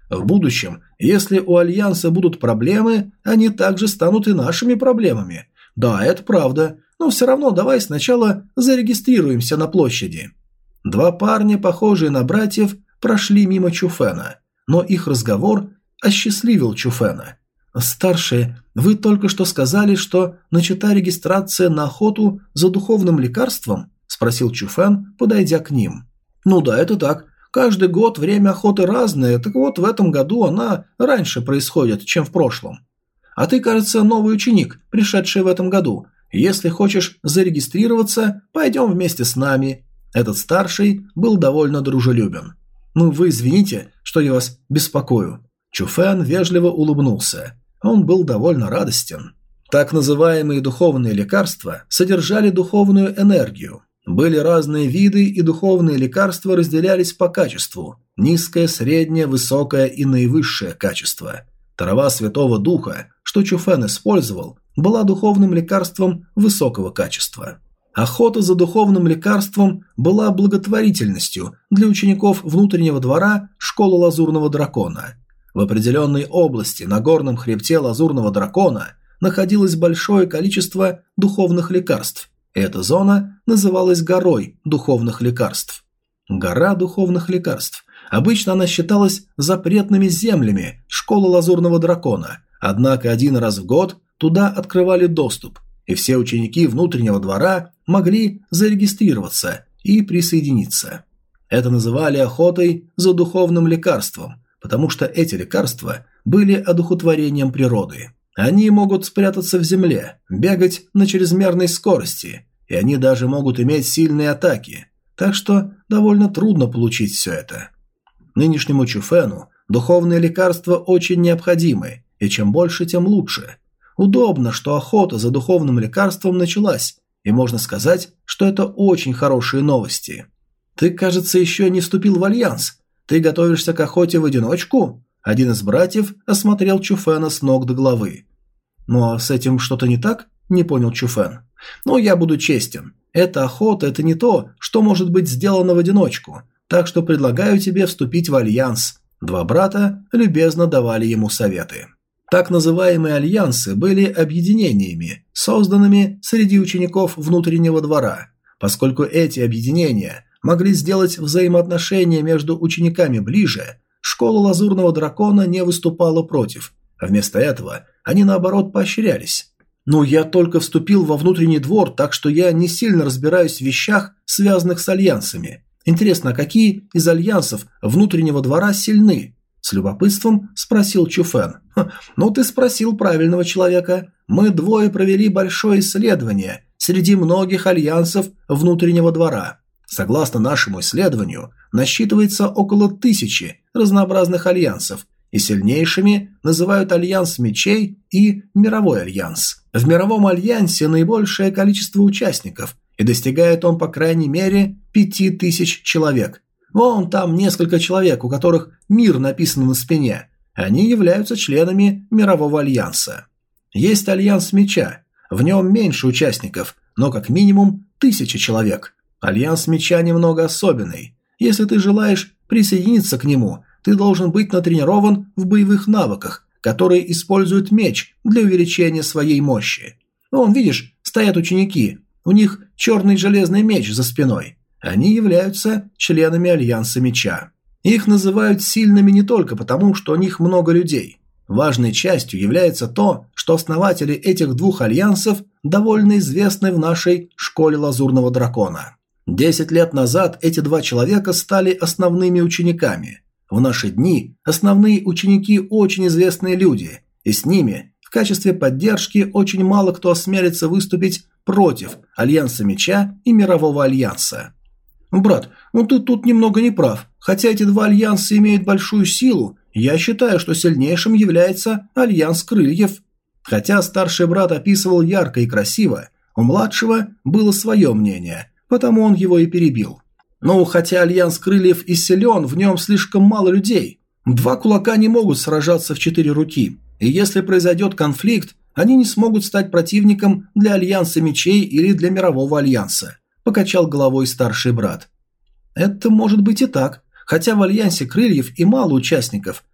В будущем, если у Альянса будут проблемы, они также станут и нашими проблемами. Да, это правда, но все равно давай сначала зарегистрируемся на площади». Два парня, похожие на братьев, прошли мимо Чуфена, но их разговор осчастливил Чуфена. «Старшие, вы только что сказали, что начата регистрация на охоту за духовным лекарством?» – спросил Чуфен, подойдя к ним. «Ну да, это так. Каждый год время охоты разное, так вот в этом году она раньше происходит, чем в прошлом. А ты, кажется, новый ученик, пришедший в этом году. Если хочешь зарегистрироваться, пойдем вместе с нами». Этот старший был довольно дружелюбен. «Ну, вы извините, что я вас беспокою». Чуфен вежливо улыбнулся. Он был довольно радостен. Так называемые духовные лекарства содержали духовную энергию. Были разные виды, и духовные лекарства разделялись по качеству – низкое, среднее, высокое и наивысшее качество. Трава Святого Духа, что Чуфен использовал, была духовным лекарством высокого качества. Охота за духовным лекарством была благотворительностью для учеников внутреннего двора школы Лазурного Дракона. В определенной области на горном хребте Лазурного Дракона находилось большое количество духовных лекарств. Эта зона называлась горой духовных лекарств. Гора духовных лекарств. Обычно она считалась запретными землями школы Лазурного Дракона, однако один раз в год туда открывали доступ, и все ученики внутреннего двора могли зарегистрироваться и присоединиться. Это называли охотой за духовным лекарством, потому что эти лекарства были одухотворением природы. Они могут спрятаться в земле, бегать на чрезмерной скорости, и они даже могут иметь сильные атаки, так что довольно трудно получить все это. Нынешнему Чуфену духовные лекарства очень необходимы, и чем больше, тем лучше. Удобно, что охота за духовным лекарством началась, и можно сказать, что это очень хорошие новости. Ты, кажется, еще не вступил в Альянс. Ты готовишься к охоте в одиночку? Один из братьев осмотрел Чуфена с ног до головы. Ну а с этим что-то не так? Не понял Чуфен. Ну, я буду честен. Эта охота – это не то, что может быть сделано в одиночку, так что предлагаю тебе вступить в Альянс. Два брата любезно давали ему советы. Так называемые альянсы были объединениями, созданными среди учеников внутреннего двора, поскольку эти объединения могли сделать взаимоотношения между учениками ближе, школа Лазурного Дракона не выступала против, а вместо этого они наоборот поощрялись. «Ну, я только вступил во внутренний двор, так что я не сильно разбираюсь в вещах, связанных с альянсами. Интересно, а какие из альянсов внутреннего двора сильны?» С любопытством спросил Чуфен. «Ну, ты спросил правильного человека. Мы двое провели большое исследование среди многих альянсов внутреннего двора. Согласно нашему исследованию, насчитывается около тысячи разнообразных альянсов, и сильнейшими называют Альянс Мечей и Мировой Альянс. В Мировом Альянсе наибольшее количество участников, и достигает он по крайней мере пяти тысяч человек. Вон там несколько человек, у которых мир написан на спине. Они являются членами Мирового Альянса. Есть Альянс Меча. В нем меньше участников, но как минимум тысяча человек. Альянс Меча немного особенный. Если ты желаешь присоединиться к нему, ты должен быть натренирован в боевых навыках, которые используют меч для увеличения своей мощи. Вон, видишь, стоят ученики. У них черный железный меч за спиной. Они являются членами Альянса Меча. Их называют сильными не только потому, что у них много людей. Важной частью является то, что основатели этих двух альянсов довольно известны в нашей школе Лазурного Дракона. Десять лет назад эти два человека стали основными учениками. В наши дни основные ученики очень известные люди, и с ними в качестве поддержки очень мало кто осмелится выступить против Альянса Меча и Мирового Альянса. «Брат, ну ты тут немного не прав. Хотя эти два альянса имеют большую силу, я считаю, что сильнейшим является Альянс Крыльев». Хотя старший брат описывал ярко и красиво, у младшего было свое мнение, потому он его и перебил. «Ну, хотя Альянс Крыльев и силен, в нем слишком мало людей. Два кулака не могут сражаться в четыре руки, и если произойдет конфликт, они не смогут стать противником для Альянса Мечей или для Мирового Альянса», – покачал головой старший брат. «Это может быть и так. Хотя в Альянсе Крыльев и мало участников,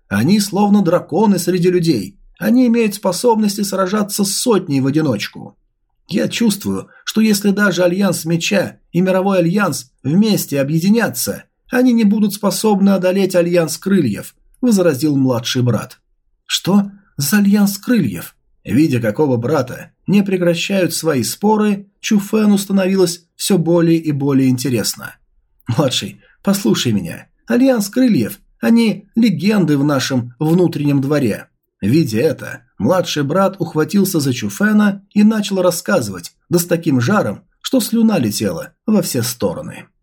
Они словно драконы среди людей. Они имеют способности сражаться с сотней в одиночку. Я чувствую, что если даже Альянс Меча и Мировой Альянс вместе объединятся, они не будут способны одолеть Альянс Крыльев», – возразил младший брат. «Что за Альянс Крыльев?» Видя, какого брата не прекращают свои споры, Чуфену становилось все более и более интересно. «Младший, послушай меня. Альянс Крыльев, они легенды в нашем внутреннем дворе». Видя это, младший брат ухватился за Чуфена и начал рассказывать, да с таким жаром, что слюна летела во все стороны.